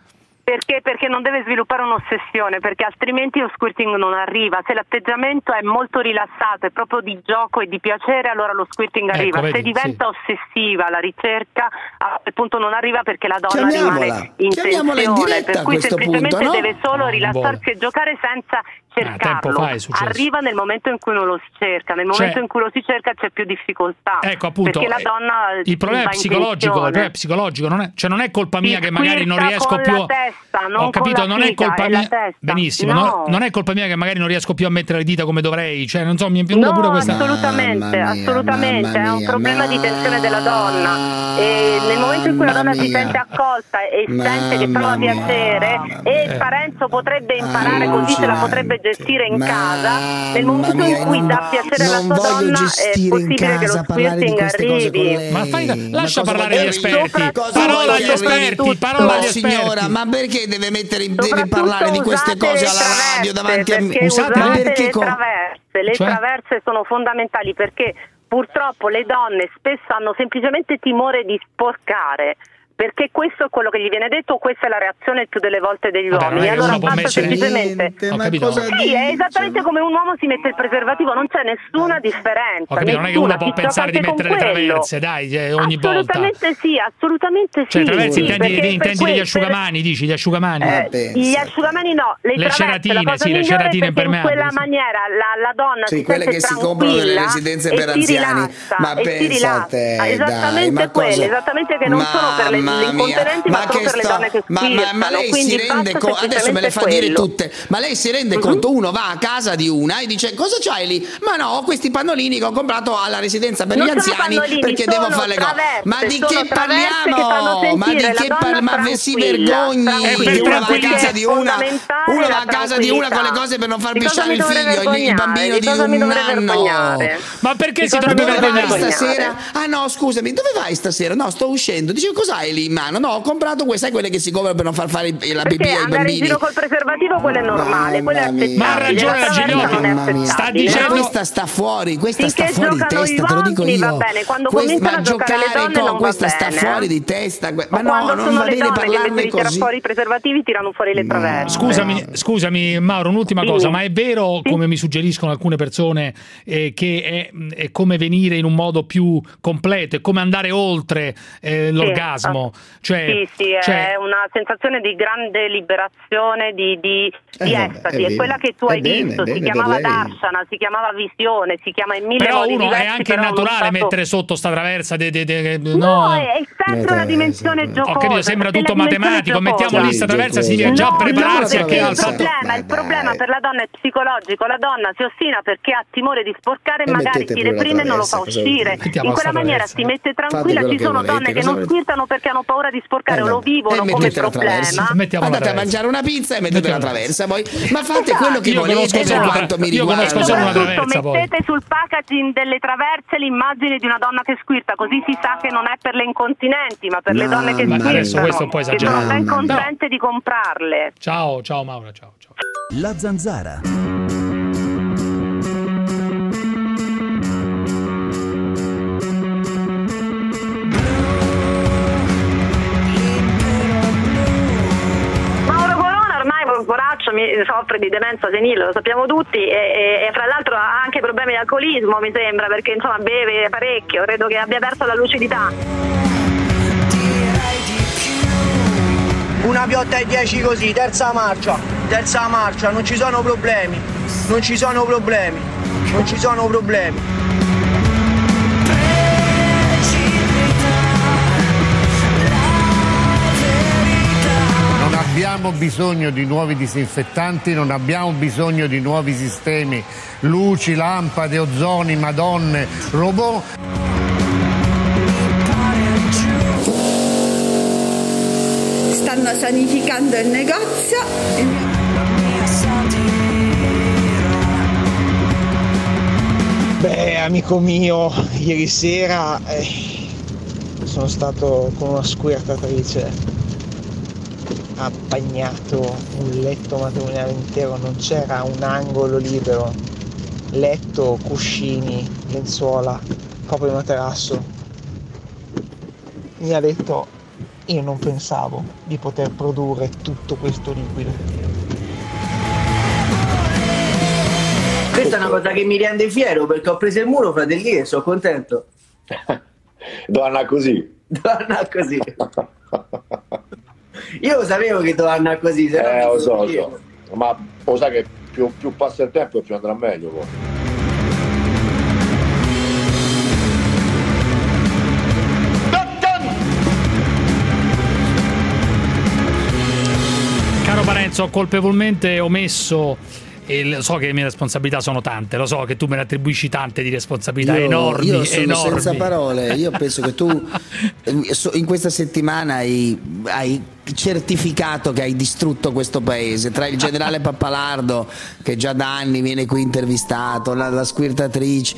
Perché non deve sviluppare un'ossessione, perché altrimenti lo squirting non arriva. Se l'atteggiamento è molto rilassato, è proprio di gioco e di piacere, allora lo squirting arriva. Se diventa ossessiva la ricerca, a quel punto non arriva, perché la donna rimane in tensione, per cui semplicemente deve solo rilassarsi e giocare senza cercarlo. Arriva nel momento in cui non lo si cerca, nel momento in cui lo si cerca c'è più difficoltà. Ecco, appunto, perché la donna il problema è psicologico, non è colpa mia che magari non riesco più a... Ho capito, non è colpa mia. Benissimo, non è colpa mia che magari non riesco più a mettere le dita come dovrei, cioè non so, mi è venuta pure questa. Assolutamente, è un problema di tensione della donna, e nel momento in cui la donna si sente accolta e sente che trova piacere, e Parenzo potrebbe imparare così, se la potrebbe gestire in casa, nel momento in cui dà piacere alla sua donna è possibile che lo squirting arrivi. Ma lascia parlare gli esperti, parola agli esperti, signora, ma perché deve parlare di queste cose alla radio davanti a me? Le traverse sono fondamentali, perché purtroppo le donne spesso hanno semplicemente timore di sporcare, perché questo è quello che gli viene detto, questa è la reazione più delle volte degli uomini. Allora basta semplicemente sì, è esattamente come un uomo si mette il preservativo, non c'è nessuna differenza. Non è che uno può pensare di mettere le traverse, dai, ogni volta. Assolutamente sì. Traverse intendi gli asciugamani, dici, gli asciugamani? Gli asciugamani no, le ceratine, sì, le ceratine impermeabili. In quella maniera la donna si quelle che si comprano nelle residenze per anziani, ma pensate, esattamente quelle, esattamente, che non sono per le incontinenti, ma solo per le donne che squirtano. Ma lei si rende conto, adesso me le fa dire tutte, ma lei si rende conto, uno va a casa di una e dice: cosa c'hai lì? Ma no, ho questi pannolini che ho comprato alla residenza per gli anziani perché devo fare le cose. Ma di che parliamo? Ma di che parliamo? Ma si vergogni, uno va a casa di una, con le cose per non far pisciare il figlio, il bambino di un anno. Ma perché si dovrebbe vergognare stasera? Ah no, scusami, dove vai stasera? No, sto uscendo. Dice: cos'hai lì in mano? No, ho comprato queste, sai, quelle che si comprano per non far fare la pipì ai bambini. Andare in giro col preservativo, quello è normale, quello è accettabile. Ma ha ragione la Gigliotti, sta dicendo, questa sta fuori di testa, te lo dico io. Va bene, quando cominciano a giocare le donne non questa va bene. sta fuori di testa. Ma no, non va bene parlarne così. Tirano fuori i preservativi, tirano fuori le traverse. Scusami Mauro, un'ultima cosa, ma è vero, come mi suggeriscono alcune persone, che è come venire in un modo più completo, è come andare oltre l'orgasmo? Cioè, è una sensazione di grande liberazione, di estasi, è quella che tu hai visto, si chiamava Darshana, si chiamava visione, si chiama in mille modi diversi. Però è anche naturale mettere sotto sta traversa no, è sempre una dimensione giocosa. Ho capito, sembra tutto matematico, mettiamo lì sta traversa, significa già prepararsi a che il problema per la donna è psicologico, la donna si ostina perché ha timore di sporcare e magari si reprime e non lo fa uscire. In quella maniera si mette tranquilla. Ci sono donne che non squirtano perché hanno paura di sporcare o lo vivono come problema. Andate a mangiare una pizza e mettete la traversa poi. Ma fate quello che volete per quanto mi riguarda. Io conosco solo una traversa. Mettete sul packaging delle traverse l'immagine di una donna che squirta, così si sa che non è per le incontinenti ma per le donne che squirtano, adesso questo è un po' esagerato, che sono ben contente di comprarle. Ciao Maura, ciao. La Zanzara. Poraccio soffre di demenza senile, lo sappiamo tutti, e fra l'altro ha anche problemi di alcolismo, mi sembra, perché insomma beve parecchio, credo che abbia perso la lucidità. Una piotta ai 10 così, terza marcia, non ci sono problemi. Non abbiamo bisogno di nuovi disinfettanti, non abbiamo bisogno di nuovi sistemi, luci, lampade, ozoni, madonne, robot. Stanno sanificando il negozio. Beh, amico mio, ieri sera sono stato con una squirtatrice. Ha bagnato un letto matrimoniale intero, non c'era un angolo libero, letto, cuscini, lenzuola, proprio il materasso. Mi ha detto: io non pensavo di poter produrre tutto questo liquido. Questa è una cosa che mi rende fiero, perché ho preso il muro, fratelli, e sono contento. Donna così. Donna così. Io lo sapevo che doveva andare così, se no lo so. Ma lo sai che più passa il tempo più andrà meglio poi. Caro Parenzo, ho colpevolmente omesso, e so che le mie responsabilità sono tante, lo so che tu me ne attribuisci tante di responsabilità enormi. Io sono enormi. senza parole. Io penso che tu in questa settimana hai certificato che hai distrutto questo paese, tra il generale Pappalardo, che già da anni viene qui intervistato, la squirtatrice,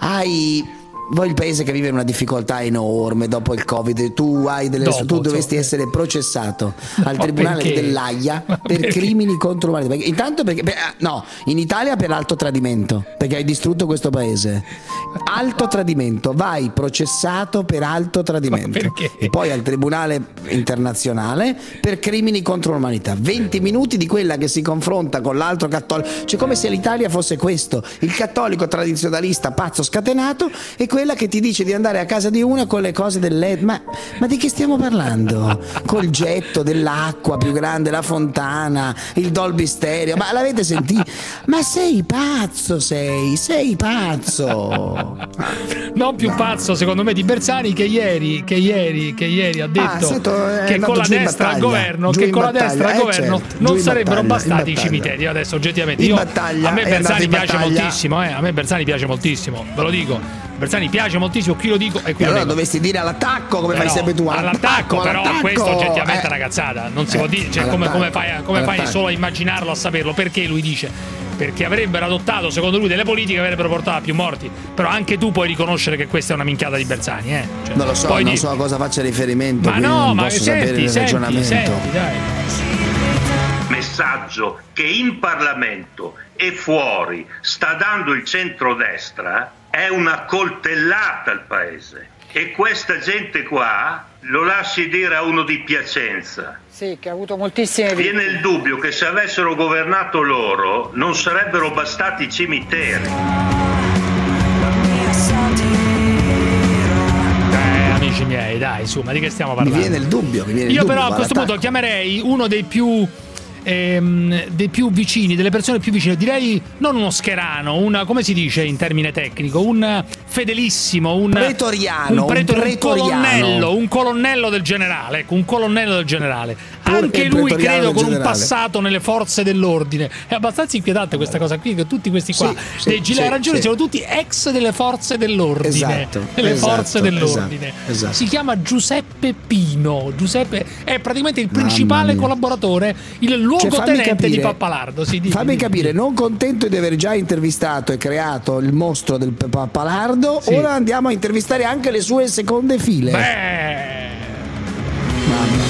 voi il paese che vive una difficoltà enorme dopo il Covid, tu dovresti essere processato al tribunale dell'Aia per crimini contro l'umanità. Intanto in Italia per alto tradimento, perché hai distrutto questo paese. Alto tradimento, vai processato per alto tradimento. E poi al tribunale internazionale per crimini contro l'umanità. 20 minuti di quella che si confronta con l'altro cattolico, cioè come se l'Italia fosse questo, il cattolico tradizionalista pazzo scatenato, e quella che ti dice di andare a casa di una con le cose del LED. Ma di che stiamo parlando? Col getto dell'acqua più grande, la fontana, il Dolby Stereo, ma l'avete sentito? Ma sei pazzo, sei pazzo. Non più pazzo secondo me di Bersani, che ieri ha detto che con la destra al governo non sarebbero bastati i cimiteri. Adesso oggettivamente a me Bersani piace moltissimo, a me Bersani piace moltissimo, ve lo dico. Bersani piace moltissimo, qui lo dico e qui lo dico. Dovresti dire all'attacco, come fai sempre tu. All'attacco, però questo oggettivamente è una cazzata. Non si può dire, cioè, come fai solo a immaginarlo, a saperlo? Perché lui dice? Perché avrebbero adottato, secondo lui, delle politiche che avrebbero portato a più morti. Però anche tu puoi riconoscere che questa è una minchiata di Bersani, Cioè, non lo so, non so a cosa faccia riferimento. Ma no, ma senti, dai. Messaggio che in Parlamento e fuori sta dando il centrodestra è una coltellata al paese, e questa gente qua lo lasci dire a uno di Piacenza. Sì, che ha avuto moltissime viene il dubbio che se avessero governato loro non sarebbero bastati i cimiteri. Amici miei, dai, su, ma di che stiamo parlando? Mi viene il dubbio. Io però a questo punto chiamerei uno dei più vicini, delle persone più vicine, direi non uno scherano, come si dice in termine tecnico, un fedelissimo, un colonnello del generale, ecco, un colonnello del generale. Anche lui credo con un passato nelle forze dell'ordine. È abbastanza inquietante questa cosa qui, che tutti questi qua dei gilet arancioni siano tutti ex delle forze dell'ordine. Forze dell'ordine. Esatto. Si chiama Giuseppe Pino. Giuseppe è praticamente il principale collaboratore, il luogotenente di Pappalardo. Fammi capire, non contento di aver già intervistato e creato il mostro del Pappalardo, ora andiamo a intervistare anche le sue seconde file. Mamma.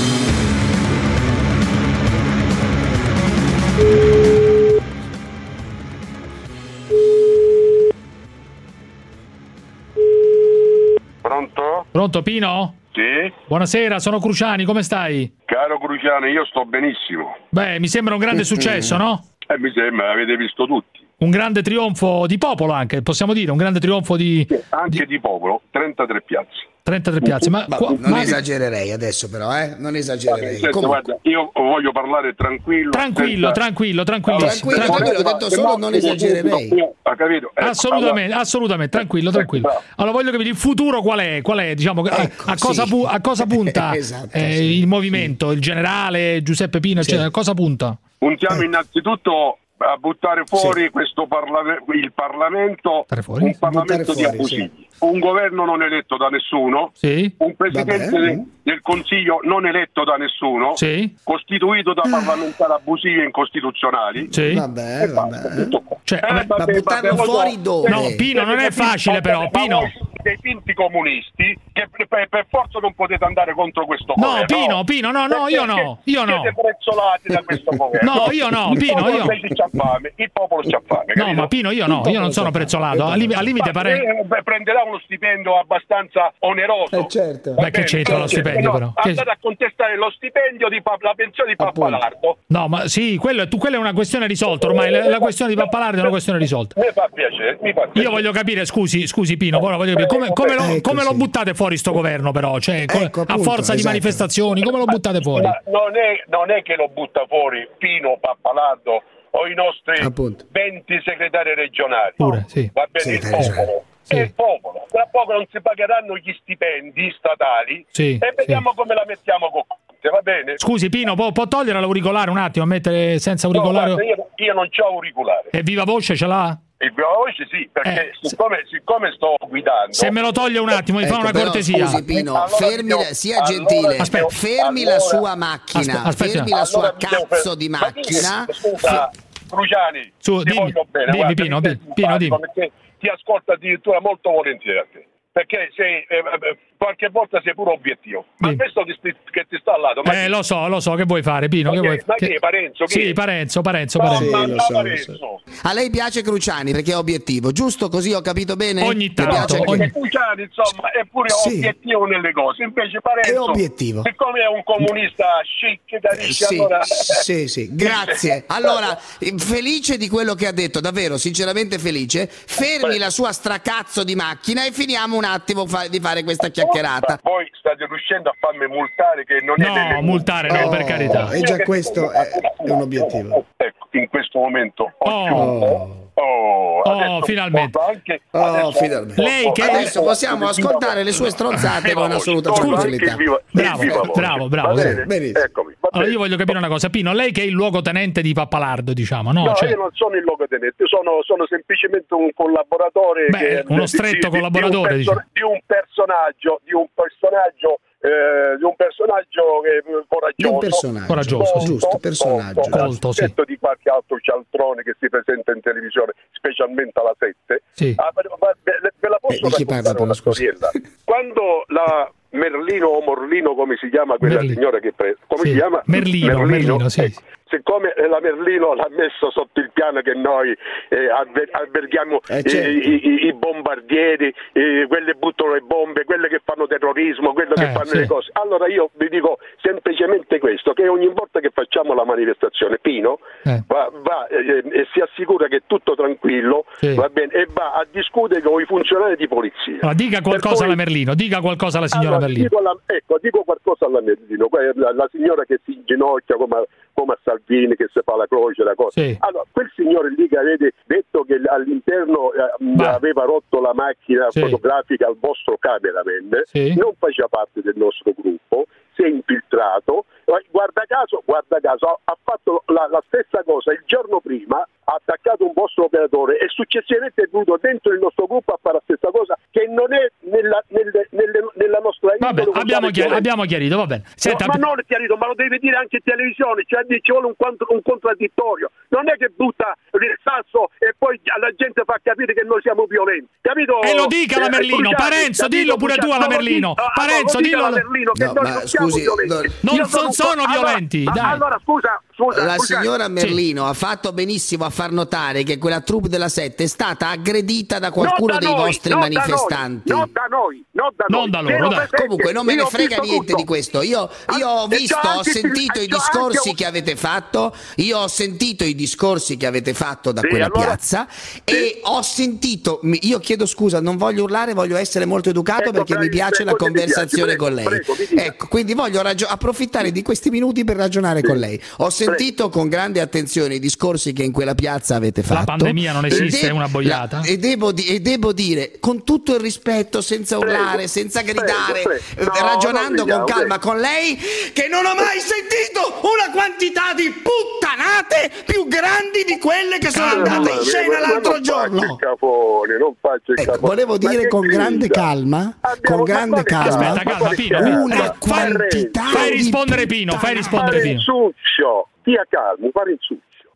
Pronto? Pronto, Pino? Sì. Buonasera, sono Cruciani, come stai? Caro Cruciani, io sto benissimo. Beh, mi sembra un grande successo, no? Mi sembra, avete visto tutti. Un grande trionfo di popolo anche, possiamo dire, un grande trionfo di popolo, 33 piazze. 33 piazze, ma non esagererei adesso, però, non esagererei. Guarda, io voglio parlare tranquillo. Tranquillo, ho detto solo non esagererei. Capito? Assolutamente, tranquillo. Allora voglio capire il futuro qual è, diciamo, a cosa punta il movimento, il generale Giuseppe Pino, a cosa punta? Puntiamo innanzitutto a buttare fuori il Parlamento, un Parlamento di abusivi. Un governo non eletto da nessuno, un presidente del Consiglio non eletto da nessuno, costituito da parlamentari abusivi e incostituzionali. Buttarlo fuori dove? No, Pino, non è facile però, Pino. dei finti comunisti che per forza non potete andare contro questo governo. Pino, no, io no. Siete prezzolati da questo governo. No, io no, Pino, io. Il popolo c'ha fame. No, ma Pino, io non sono prezzolato. Al limite prenderà uno stipendio abbastanza oneroso. Certo. Beh, che c'entra lo stipendio, però? Andate a contestare lo stipendio la pensione di Pappalardo. No, ma sì, quella è una questione risolta. Ormai la questione di Pappalardo è una questione risolta. Mi fa piacere. Io voglio capire, scusi Pino, voglio capire come lo buttate fuori sto governo, però? Cioè, a forza di manifestazioni, come lo buttate fuori? Ma non è che lo butta fuori Pino, Pappalardo o i nostri 20 segretari regionali. Pure, sì. Va bene, il popolo. Sì. Il popolo. Tra poco non si pagheranno gli stipendi statali e vediamo come la mettiamo con Conte, va bene? Scusi Pino, può togliere l'auricolare un attimo, mettere senza auricolare? No, io non c'ho auricolare. E viva voce ce l'ha? Il viva voce sì, perché siccome sto guidando. Se me lo toglie un attimo, mi fa una cortesia. Scusi Pino, sia gentile. Fermi la sua macchina, fermi la sua cazzo di macchina. Scusa, Cruciani, dimmi Pino, dimmi. Perché ti ascolta addirittura molto volentieri a te. Perché qualche volta sei pure obiettivo. Ma questo che ti sta al lato. Lo so, che vuoi fare, Pino? Ma chi è Parenzo? Sì, Parenzo. Lo so. A lei piace Cruciani perché è obiettivo, giusto? Così ho capito bene? Ogni tanto. Cruciani, insomma, è pure obiettivo nelle cose. Invece Parenzo è obiettivo. Siccome è un comunista chic da allora... Sì, grazie. Allora, felice di quello che ha detto, davvero, sinceramente felice. Fermi la sua stracazzo di macchina e finiamo un attimo di fare questa chiacchierata. Voi state riuscendo a farmi multare che non è no, multare no, per carità. E già questo è un obiettivo. Ecco, in questo momento finalmente. Finalmente. Lei che adesso possiamo ascoltare le sue stronzate con assoluta tranquillità. Bravo. Eccomi. Allora io voglio capire una cosa, Pino, lei che è il luogotenente di Pappalardo, diciamo, no? No, io non sono il luogotenente, sono semplicemente un collaboratore, uno stretto collaboratore di un personaggio coraggioso, giusto, personaggio. Colto, sì. Di qualche altro cialtrone che si presenta in televisione, specialmente alla 7. Sì. Ve la posso raccontare una storiella? Quando la Merlino o Morlino, come si chiama quella signora che si chiama? Merlino, sì. Siccome la Merlino l'ha messo sotto il piano che noi alberghiamo i bombardieri, quelle buttano le bombe, quelle che fanno terrorismo, quelle che fanno le cose. Allora io vi dico semplicemente questo, che ogni volta che facciamo la manifestazione Pino va e si assicura che è tutto tranquillo, va bene, e va a discutere con i funzionari di polizia. Allora, dica qualcosa alla Merlino, dica qualcosa alla signora Merlino. Dico qualcosa alla Merlino, la signora che si inginocchia come a Salvini, che si fa la croce, la cosa. Allora, quel signore lì che avete detto che all'interno aveva rotto la macchina fotografica al vostro cameraman, non faceva parte del nostro gruppo, si è infiltrato, guarda caso ha fatto la stessa cosa il giorno prima, ha attaccato un vostro operatore e successivamente è venuto dentro il nostro gruppo a fare la stessa cosa, che non è nella nostra indole. Abbiamo chiarito, va bene. Senta, ma non è chiarito, ma lo deve dire anche in televisione, cioè ci vuole un contraddittorio, non è che butta il sasso e poi la gente fa capire che noi siamo violenti, capito? E lo dica la Merlino, Parenzo, dillo pure tu alla Merlino. Parenzo, dillo alla Merlino che noi non siamo violenti. Non sono violenti, dai. Allora scusa, la signora Merlino ha fatto benissimo a far notare che quella troupe della 7 è stata aggredita da qualcuno dei vostri manifestanti. Non da noi. Loro, dai. Comunque non me ne frega niente di questo. Io ho sentito i discorsi che avete fatto. Io ho sentito i discorsi che avete fatto da quella piazza e ho sentito. Io chiedo scusa, non voglio urlare, voglio essere molto educato perché mi piace la conversazione con lei. Ecco, quindi voglio approfittare di questi minuti per ragionare con lei. Ho sentito con grande attenzione i discorsi che in quella piazza avete fatto. La pandemia non esiste, è una boiata. E devo dire, con tutto il rispetto, senza urlare, senza gridare, ragionando con calma con lei, che non ho mai sentito una quantità di puttanate più grandi di quelle che sono andate in scena l'altro giorno. Non faccio il capone. Volevo dire con grande calma, Aspetta, calma, Pino. Una quantità. Fai rispondere Pino. Stia calmo, fare il succio.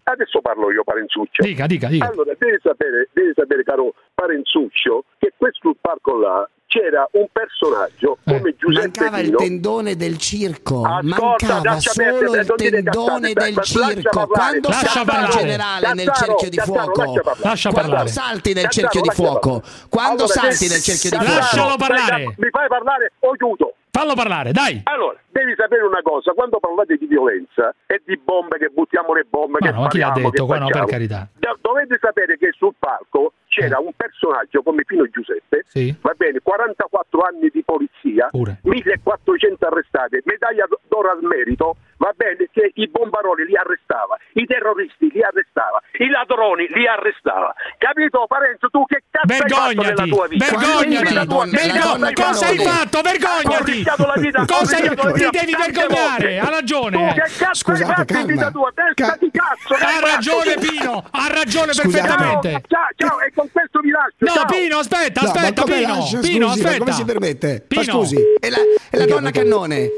Adesso parlo io, Parenzuccio. Dica. Allora, devi sapere, caro Parenzuccio, che questo parco là c'era un personaggio come Giuseppe mancava Pino. il tendone del circo. Ascolta, mancava solo il tendone del circo. Quando salta il generale nel cerchio di fuoco, quando salti nel cerchio di fuoco, quando salti nel cerchio di fuoco, lascialo parlare. Mi fai parlare o chiudo? Fallo parlare, dai. Allora, devi sapere una cosa, quando parlate di violenza e di bombe, che buttiamo le bombe, che ma chi ha spariamo, detto? che No, per carità. Dovete sapere che sul palco c'era un personaggio come Pino Giuseppe, va bene, 44 anni di polizia, 1400 arrestati, medaglia d'oro al merito, va bene, che i bombaroli li arrestava, i terroristi li arrestava, i ladroni li arrestava. Capito, Parenzo, tu che cazzo hai fatto nella tua vita? Vergognati! Cosa hai fatto? Vergognati! Ti devi vergognare, ha ragione. Tu che cazzo hai fatto in vita tua? Testa di cazzo! Ha ragione Pino, ha ragione perfettamente. Ciao, e con questo vi lascio. No, Pino, aspetta, Pino, aspetta. Come si permette? Pino. Ma scusi, è la donna Cannone.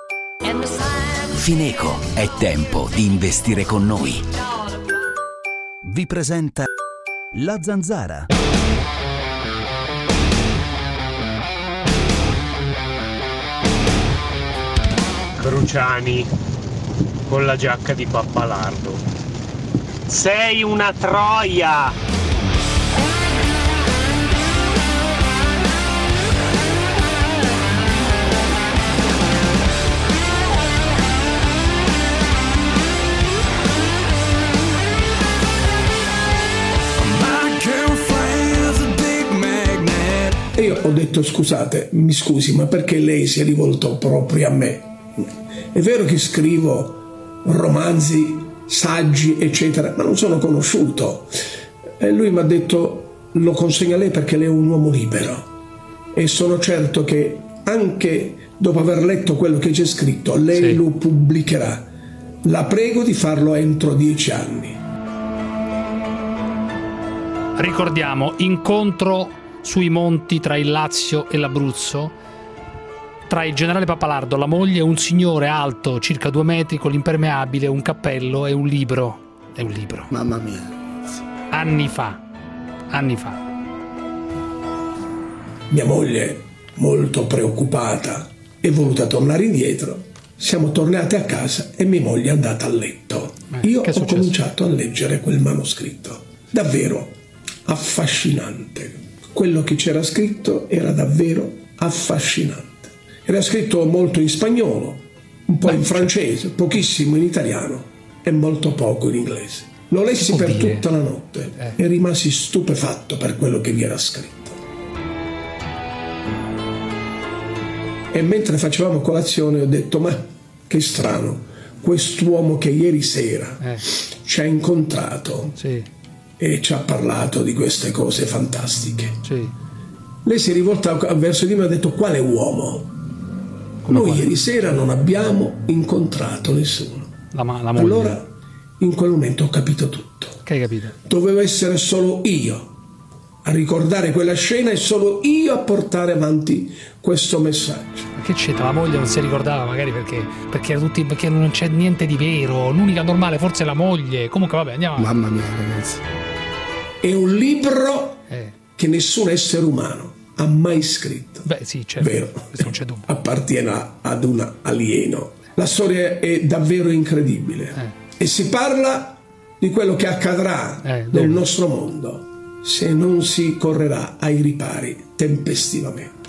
Fineco, è tempo di investire con noi. Vi presenta La Zanzara. Cruciani con la giacca di Pappalardo. Sei una troia! E io ho detto: scusate, mi scusi, ma perché lei si è rivolto proprio a me? È vero che scrivo romanzi, saggi, eccetera, ma non sono conosciuto. E lui mi ha detto: lo consegno a lei perché lei è un uomo libero e sono certo che anche dopo aver letto quello che c'è scritto lei lo pubblicherà. La prego di farlo entro 10 anni. Ricordiamo, incontro sui monti tra il Lazio e l'Abruzzo, tra il generale Pappalardo, la moglie e un signore alto circa 2 metri con l'impermeabile, un cappello e un libro. È un libro. Mamma mia. Anni fa. Mia moglie, molto preoccupata, è voluta tornare indietro. Siamo tornati a casa e mia moglie è andata a letto. Io ho cominciato a leggere quel manoscritto. Davvero affascinante. Quello che c'era scritto era davvero affascinante. Era scritto molto in spagnolo, un po' in francese, pochissimo in italiano e molto poco in inglese. Lo lessi per tutta la notte e rimasi stupefatto per quello che vi era scritto. E mentre facevamo colazione ho detto: ma che strano, quest'uomo che ieri sera ci ha incontrato e ci ha parlato di queste cose fantastiche. Lei si è rivolta verso di me e ha detto: quale uomo? Noi ieri sera non abbiamo incontrato nessuno. Allora in quel momento ho capito tutto. Che hai capito? Dovevo essere solo io a ricordare quella scena e solo io a portare avanti questo messaggio. Ma che c'entra? La moglie non si ricordava magari perché non c'è niente di vero. L'unica normale forse è la moglie. Comunque vabbè, andiamo avanti. Mamma mia, ragazzi. È un libro che nessun essere umano ha mai scritto. Beh sì, certo. Vero, non c'è dubbio. appartiene ad un alieno. La storia è davvero incredibile e si parla di quello che accadrà nel nostro mondo se non si correrà ai ripari tempestivamente.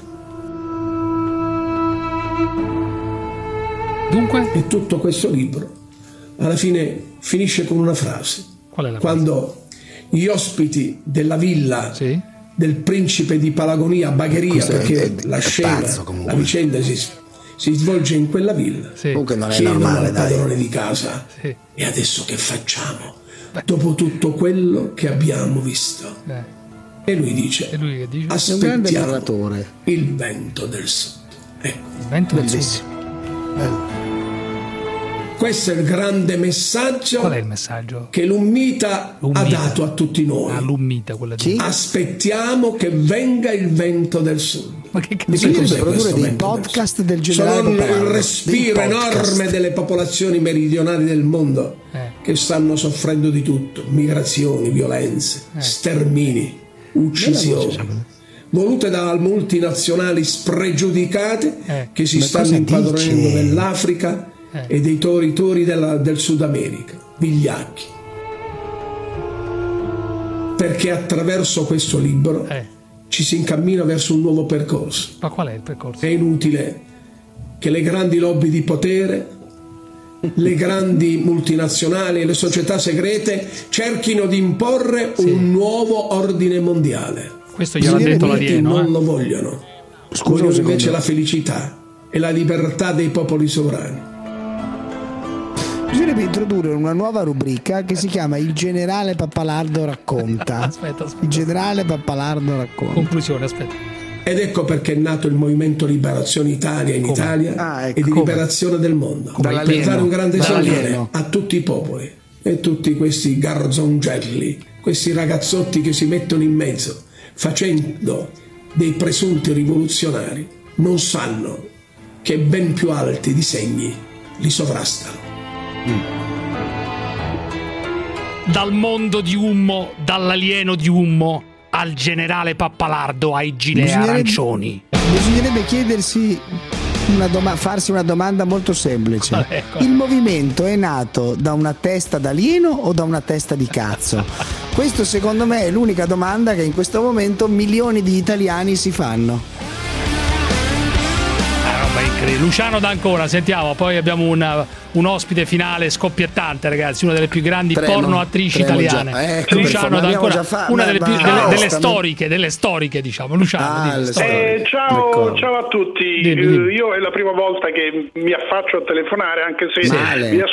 Dunque? E tutto questo libro alla fine finisce con una frase. Qual è la Quando gli ospiti della villa del principe di Palagonia a Bagheria, perché la scena, la vicenda si svolge in quella villa, Comunque non è chiedono normale, al padrone di casa: e adesso che facciamo? Dopo tutto quello che abbiamo visto. E lui dice: aspettiamo il vento del sud. Ecco. Il vento del sud. Questo è il grande messaggio. Qual è il messaggio? Che l'Ummita ha dato a tutti noi. L'Ummita, quella di... Aspettiamo che venga il vento del sud. Ma che produrre dei podcast del generale Sono il Pappalardo, respiro enorme delle popolazioni meridionali del mondo che stanno soffrendo di tutto: migrazioni, violenze, stermini, uccisioni, volute da multinazionali spregiudicate che si stanno impadronendo dell'Africa e dei territori del Sud America, vigliacchi. Perché attraverso questo libro ci si incammina verso un nuovo percorso. Ma qual è il percorso? È inutile che le grandi lobby di potere, le grandi multinazionali e le società segrete cerchino di imporre un nuovo ordine mondiale. Questo gliel'ha detto l'alieno. Non lo vogliono. Vogliono invece la felicità e la libertà dei popoli sovrani. Bisognerebbe introdurre una nuova rubrica che si chiama Il generale Pappalardo racconta. Aspetta. Il generale Pappalardo racconta. Conclusione, aspetta. Ed ecco perché è nato il movimento Liberazione Italia in Italia e di liberazione del mondo, per dare un grande esempio a tutti i popoli. E tutti questi garzongelli, questi ragazzotti che si mettono in mezzo facendo dei presunti rivoluzionari, non sanno che ben più alti disegni li sovrastano. Dal mondo di Ummo, dall'alieno di Ummo al generale Pappalardo, ai gilet arancioni. Bisognerebbe chiedersi farsi una domanda molto semplice. Ecco. Il movimento è nato da una testa d'alieno o da una testa di cazzo? Questo secondo me è l'unica domanda che in questo momento milioni di italiani si fanno. Luciano D'Ancona, sentiamo, poi abbiamo un ospite finale scoppiettante, ragazzi, una delle più grandi porno attrici italiane. Ecco, Luciano D'Ancona, una delle più delle storiche, diciamo. Luciano, ciao a tutti. Dimmi. Io è la prima volta che mi affaccio a telefonare, anche se vi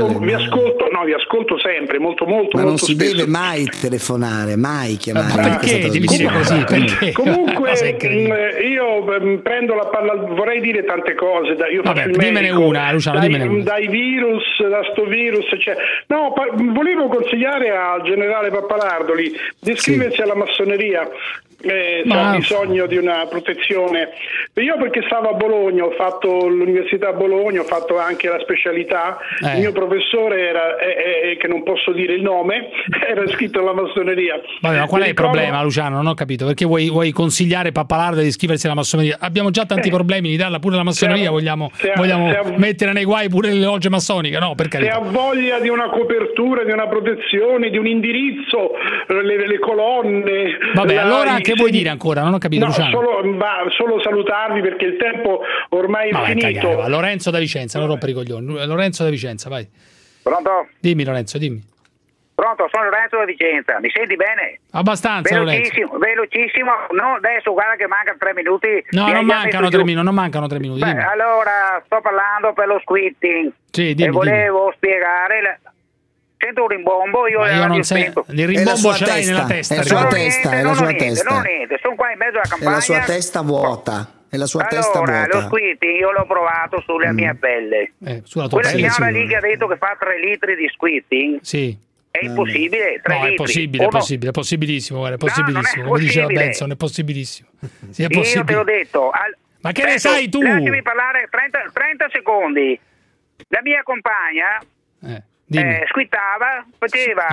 ascolto sempre, molto Ma molto non si spesso. deve mai telefonare, mai chiamare. Ma perché devi dire così? Perché? Comunque io prendo la palla, vorrei dire tante cose. Io faccio il dimmene medico, una, Luciano, dimmene una. Dai virus, da sto virus, volevo consigliare al generale Pappalardo di iscriversi alla massoneria. Ha bisogno di una protezione. Io perché stavo a Bologna, ho fatto l'università a Bologna, ho fatto anche la specialità. Il mio professore era che non posso dire il nome, era iscritto alla massoneria. Vabbè, ma qual è il problema, Luciano? Non ho capito. Perché vuoi consigliare Pappalardo di iscriversi alla massoneria? Abbiamo già tanti problemi in Italia, pure la massoneria vogliamo mettere nei guai pure le logge massoniche, no? Per carità. Se ha voglia di una copertura, di una protezione, di un indirizzo, le colonne. Vabbè, allora che vuoi dire ancora? Non ho capito, Luciano. Solo salutarvi perché il tempo ormai è finito. Cagare, Lorenzo da Vicenza, non rompere i coglioni. Lorenzo da Vicenza, vai. Pronto? Dimmi, Lorenzo, dimmi. Pronto, sono Lorenzo da Vicenza, mi senti bene? Abbastanza, velocissimo, no, adesso guarda che mancano 3 minuti. No, non mancano 3 minuti, non mancano 3 minuti. Allora, sto parlando per lo squitting. Sì, dimmi, volevo spiegare... Sento un rimbombo, io non sento. Il rimbombo ce l'hai nella testa. È la sua testa, è la sua testa. Non niente, sono qua in mezzo alla campagna. È la sua testa vuota. È la sua testa vuota. Allora, lo squitting io l'ho provato sulla mia pelle. Quella signora lì che ha detto che fa 3 litri di squitting. Sì. È impossibile? 3 litri? È possibile, è possibilissimo, guarda, è possibilissimo. Come diceva Benson, è possibilissimo. Sì, è possibile. Io te l'ho detto. Ma che ne sai tu? Lasciami parlare 30 secondi. La mia compagna squittava, faceva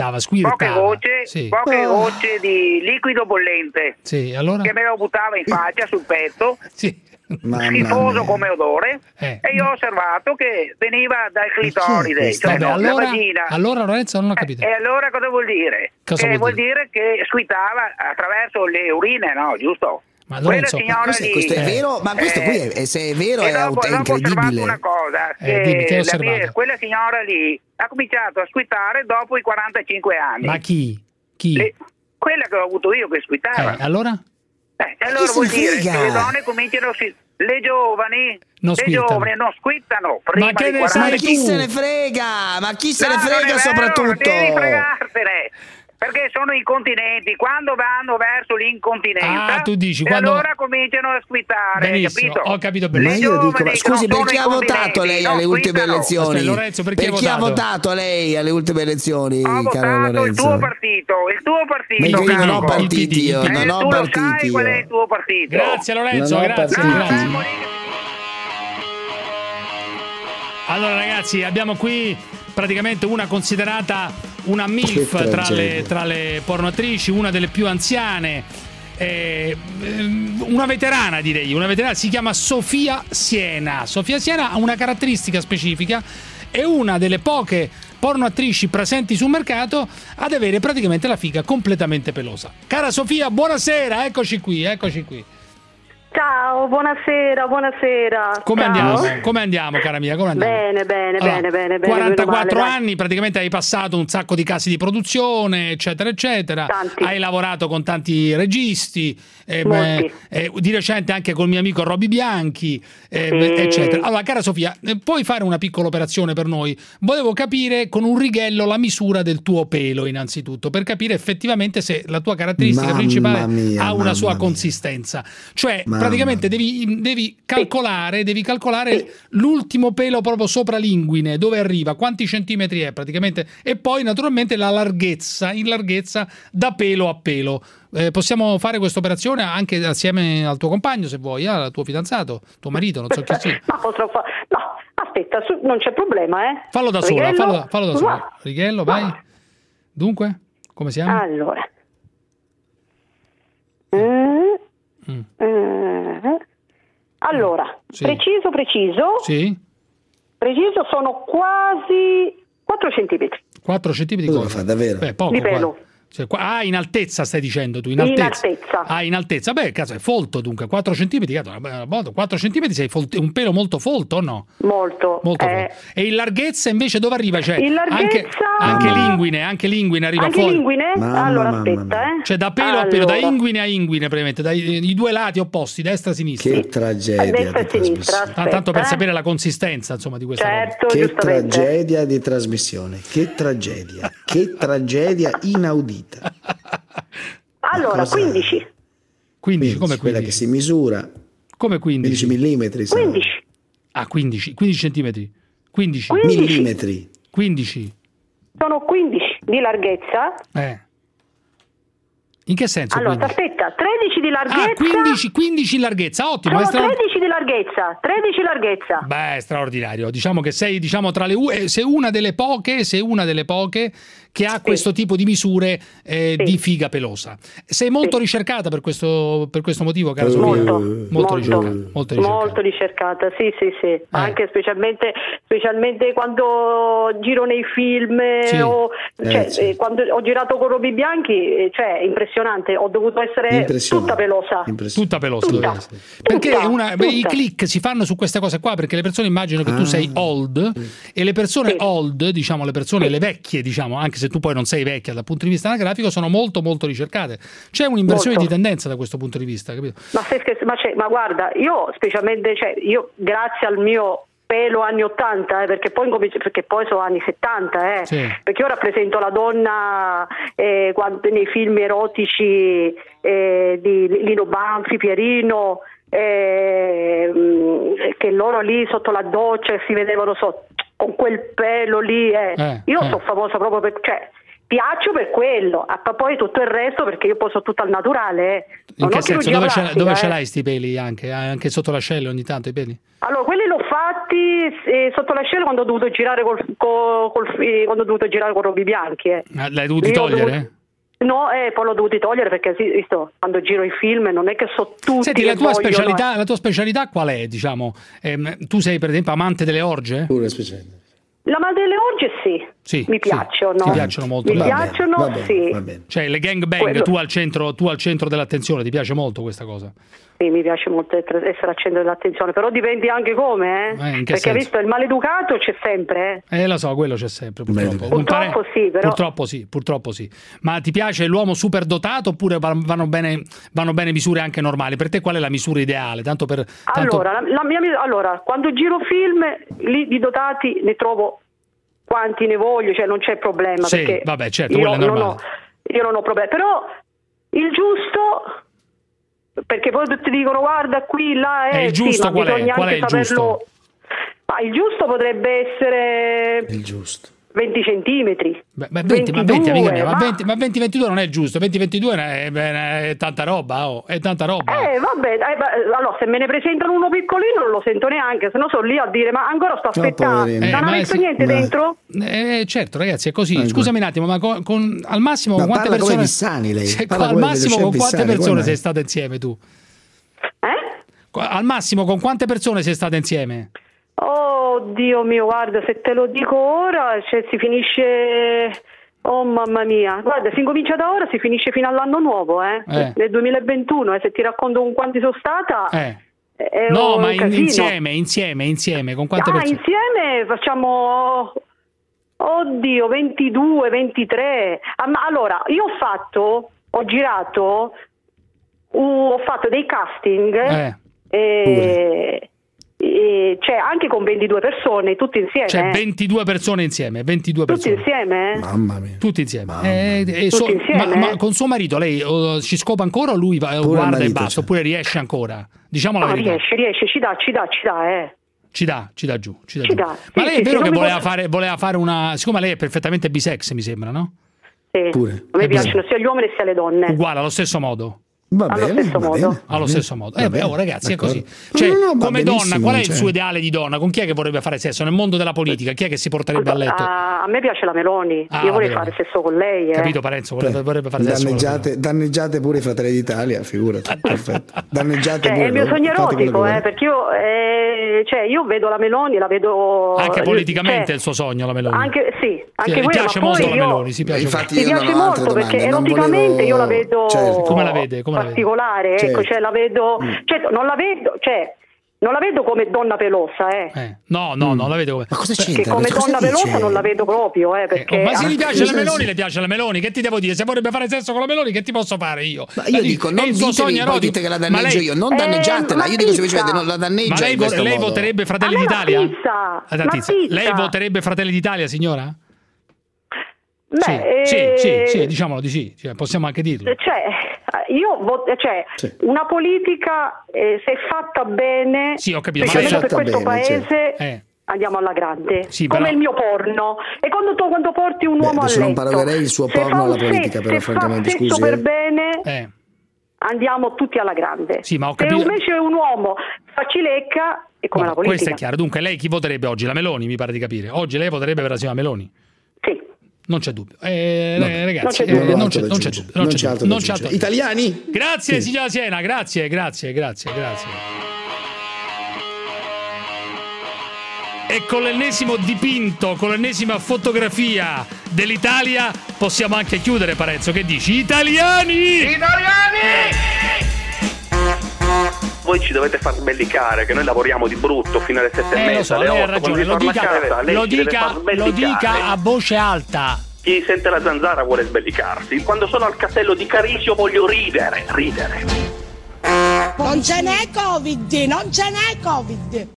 poche gocce di liquido bollente che me lo buttava in faccia sul petto, schifoso come odore, e io ho osservato che veniva dal clitoride, la vagina. Allora Lorenzo non ho capito. E allora cosa vuol dire? Vuol dire che squittava attraverso le urine, no? Giusto? Ma Lorenzo, questo è vero, ma questo qui se è vero è incredibile. Ho osservato una cosa, che quella signora lì ha cominciato a squittare dopo i 45 anni. Ma chi? Quella che ho avuto io che squittava. Allora? Allora vuol dire che le donne cominciano, le giovani non squittano prima ma che di 40 Ma chi se ne frega? Ma chi se ne frega soprattutto? Devi fregarsene. Perché sono incontinenti, quando vanno verso l'incontinenza, tu dici, allora cominciano a squittare. Benissimo, capito? ho capito benissimo. Ma io dico, scusi, perché ha votato lei alle ultime elezioni? Lorenzo, perché ha votato lei alle ultime elezioni, caro Lorenzo? Il tuo partito. Ma io non ho partiti, io non ho partiti. Tu sai qual è il tuo partito. Grazie Lorenzo, grazie. Allora ragazzi, abbiamo qui praticamente una considerata una MILF tra le pornoattrici, una delle più anziane, una veterana direi, si chiama Sofia Siena. Sofia Siena ha una caratteristica specifica, è una delle poche pornoattrici presenti sul mercato ad avere praticamente la figa completamente pelosa. Cara Sofia, buonasera, eccoci qui. Ciao, buonasera. Come andiamo, cara mia? Come andiamo? Bene. 44 anni, praticamente hai passato un sacco di case di produzione, eccetera, eccetera. Tanti. Hai lavorato con tanti registi, di recente anche col mio amico Roby Bianchi, eccetera. Allora, cara Sofia, puoi fare una piccola operazione per noi? Volevo capire con un righello la misura del tuo pelo, innanzitutto, per capire effettivamente se la tua caratteristica principale ha una sua consistenza. Cioè, praticamente devi calcolare l'ultimo pelo proprio sopra l'inguine, dove arriva, quanti centimetri è praticamente, e poi naturalmente la larghezza, in larghezza da pelo a pelo. Possiamo fare questa operazione anche assieme al tuo compagno, se vuoi, al tuo fidanzato, tuo marito, non so chi sia. No, aspetta, non c'è problema, Fallo da sola, fallo da sola. Righello, vai. Dunque, come siamo? Allora, sì. Preciso. Sì. Preciso sono quasi 4 centimetri. 4 centimetri cosa fa davvero? Poco, di pelo. Cioè, in altezza stai dicendo tu? In altezza. Beh, cazzo, è folto dunque, 4 centimetri. 4 centimetri sei un pelo molto folto o no? Molto folto. E in larghezza invece dove arriva? Cioè, in larghezza... anche l'inguine arriva anche fuori. L'inguine? Allora aspetta, Cioè da pelo a pelo, da inguine a inguine, praticamente, dai due lati opposti, destra e sinistra. Che tragedia. Destra e sinistra. Tanto per sapere la consistenza, insomma, di questa roba. Che tragedia di trasmissione. Che tragedia inaudita. Allora, 15. 15, come 15? Quella che si misura. Come 15? 15 millimetri. 15. Ah, 15 centimetri. 15 millimetri. 15. Sono 15 di larghezza. In che senso? Allora, 15? Aspetta, 13 di larghezza. 15 in larghezza, ottimo. Sono 13 di larghezza. Beh, è straordinario. Diciamo che sei tra le sei una delle poche che ha questo tipo di misure di figa pelosa. Sei molto ricercata per questo motivo, cara Sofia? Molto ricercata, sì. Anche specialmente quando giro nei film quando ho girato con Roby Bianchi, cioè impressionante, ho dovuto essere tutta pelosa. Perché i click si fanno su queste cose qua, perché le persone immaginano che tu sei old, e le persone old, diciamo le vecchie, diciamo, anche se tu poi non sei vecchia dal punto di vista anagrafico, sono molto molto ricercate. C'è un'inversione di tendenza da questo punto di vista, capito? Ma guarda, io specialmente, grazie al mio pelo anni 80, perché poi sono anni 70, perché io rappresento la donna nei film erotici di Lino Banfi, Pierino, che loro lì sotto la doccia si vedevano con quel pelo lì. Io sono famosa proprio piaccio per quello, poi tutto il resto perché io posso tutto al naturale. In che senso? Dove ce l'hai sti peli anche sotto l'ascella ogni tanto i peli? Allora, quelli l'ho fatti sotto l'ascella quando ho dovuto girare quando ho dovuto girare con Roby Bianchi. L'hai dovuti togliere? No, poi l'ho dovuti togliere perché visto, quando giro i film non è che so tutti. Senti, la tua specialità qual è, diciamo? Tu sei per esempio amante delle orge? Pure specialità. L'amante delle orge sì, mi piacciono. Ti piacciono molto? Mi piacciono, va bene. Cioè le gangbang, tu al centro dell'attenzione, ti piace molto questa cosa? Sì, mi piace molto essere al centro dell'attenzione, però dipende anche come, perché visto il maleducato c'è sempre. Lo so, quello c'è sempre, purtroppo. Purtroppo sì. Ma ti piace l'uomo superdotato oppure vanno bene misure anche normali? Per te qual è la misura ideale? Allora, quando giro film lì di dotati ne trovo quanti ne voglio, cioè non c'è problema. Sì, perché vabbè, certo, quello è normale. Io non ho problemi, però il giusto, perché poi tutti dicono guarda qui, là il giusto qual è? Qual è il giusto? Ma il giusto potrebbe essere il giusto. 20 centimetri. Ma 20-22 non è giusto, 20-22 è tanta roba, è tanta roba. Allora se me ne presentano uno piccolino non lo sento neanche, se no sono lì a dire ma ancora sto aspettando, non ha messo niente dentro? Certo ragazzi, è così. Scusami un attimo, ma al massimo con quante persone Vissani, lei. Al massimo con quante persone sei stata insieme tu? Al massimo con quante persone sei stata insieme? Oh Dio mio, guarda, se te lo dico ora, si finisce. Oh mamma mia, guarda, si incomincia da ora, si finisce fino all'anno nuovo, nel 2021, se ti racconto con quanti sono stata. No, ma insieme, con quante persone? Insieme facciamo. Oddio, 22, 23. Allora, io ho girato, ho fatto dei casting. Cioè anche con 22 persone tutti insieme, cioè 22 persone insieme, 22 tutti persone insieme, mamma mia, tutti insieme, tutti insieme? Ma con suo marito lei ci scopa ancora o lui guarda marito, e basta, oppure riesce ancora, diciamo la verità? Riesce, ci dà ci dà giù. Ma lei è vero che voleva fare una, siccome lei è perfettamente bisex mi sembra, no? Sì. Pure. A me piacciono sia gli uomini sia le donne, uguale, allo stesso modo. Allo stesso modo. Ragazzi, è così. Cioè, come donna, qual è il suo ideale di donna? Con chi è che vorrebbe fare sesso? Nel mondo della politica, chi è che si porterebbe a letto? A me piace la Meloni. Io vorrei fare sesso con lei. Capito, Parenzo? Vorrebbe fare sesso con lei. Danneggiate pure i Fratelli d'Italia, figurati. Perfetto. Danneggiate pure. È il mio sogno erotico, perché io vedo la Meloni, la vedo. Anche politicamente è il suo sogno, la Meloni. Anche mi piace molto la Meloni. Mi piace molto perché eroticamente io la vedo. Come la vede? Particolare, ecco, cioè la vedo, non la vedo come donna pelosa, No, non la vedo come. Ma cosa c'entra? Come donna pelosa non la vedo proprio, perché. Ma se gli piace la Meloni, le piace la Meloni, che ti devo dire? Se vorrebbe fare sesso con la Meloni, che ti posso fare io? Ma io dico, non dite che la danneggio io, non danneggiatela, io dico semplicemente non la danneggio. Ma lei voterebbe Fratelli d'Italia? Lei voterebbe Fratelli d'Italia, signora? Sì, diciamolo di sì, possiamo anche dirlo. Una politica se fatta bene, sì, ho capito, per questo paese andiamo alla grande, come il mio porno. E quando porti un uomo a letto, non paragonerei il suo porno alla politica, però francamente scusi. Se per bene andiamo tutti alla grande. Sì, ma ho capito. Se invece un uomo fa cilecca è come la politica. Questo è chiaro. Dunque lei chi voterebbe oggi? La Meloni, mi pare di capire. Oggi lei voterebbe per la signora Meloni? Sì. Non c'è dubbio. Ragazzi, non c'è dubbio. Italiani? Grazie, signora Siena, grazie. E con l'ennesimo dipinto, con l'ennesima fotografia dell'Italia possiamo anche chiudere, Parenzo. Che dici? Italiani! Voi ci dovete far sbellicare, che noi lavoriamo di brutto fino alle 7:30, alle 8. Lei ha ragione, lo dica a voce alta. Chi sente la zanzara vuole sbellicarsi. Quando sono al castello di Carisio voglio ridere. Non ce n'è Covid.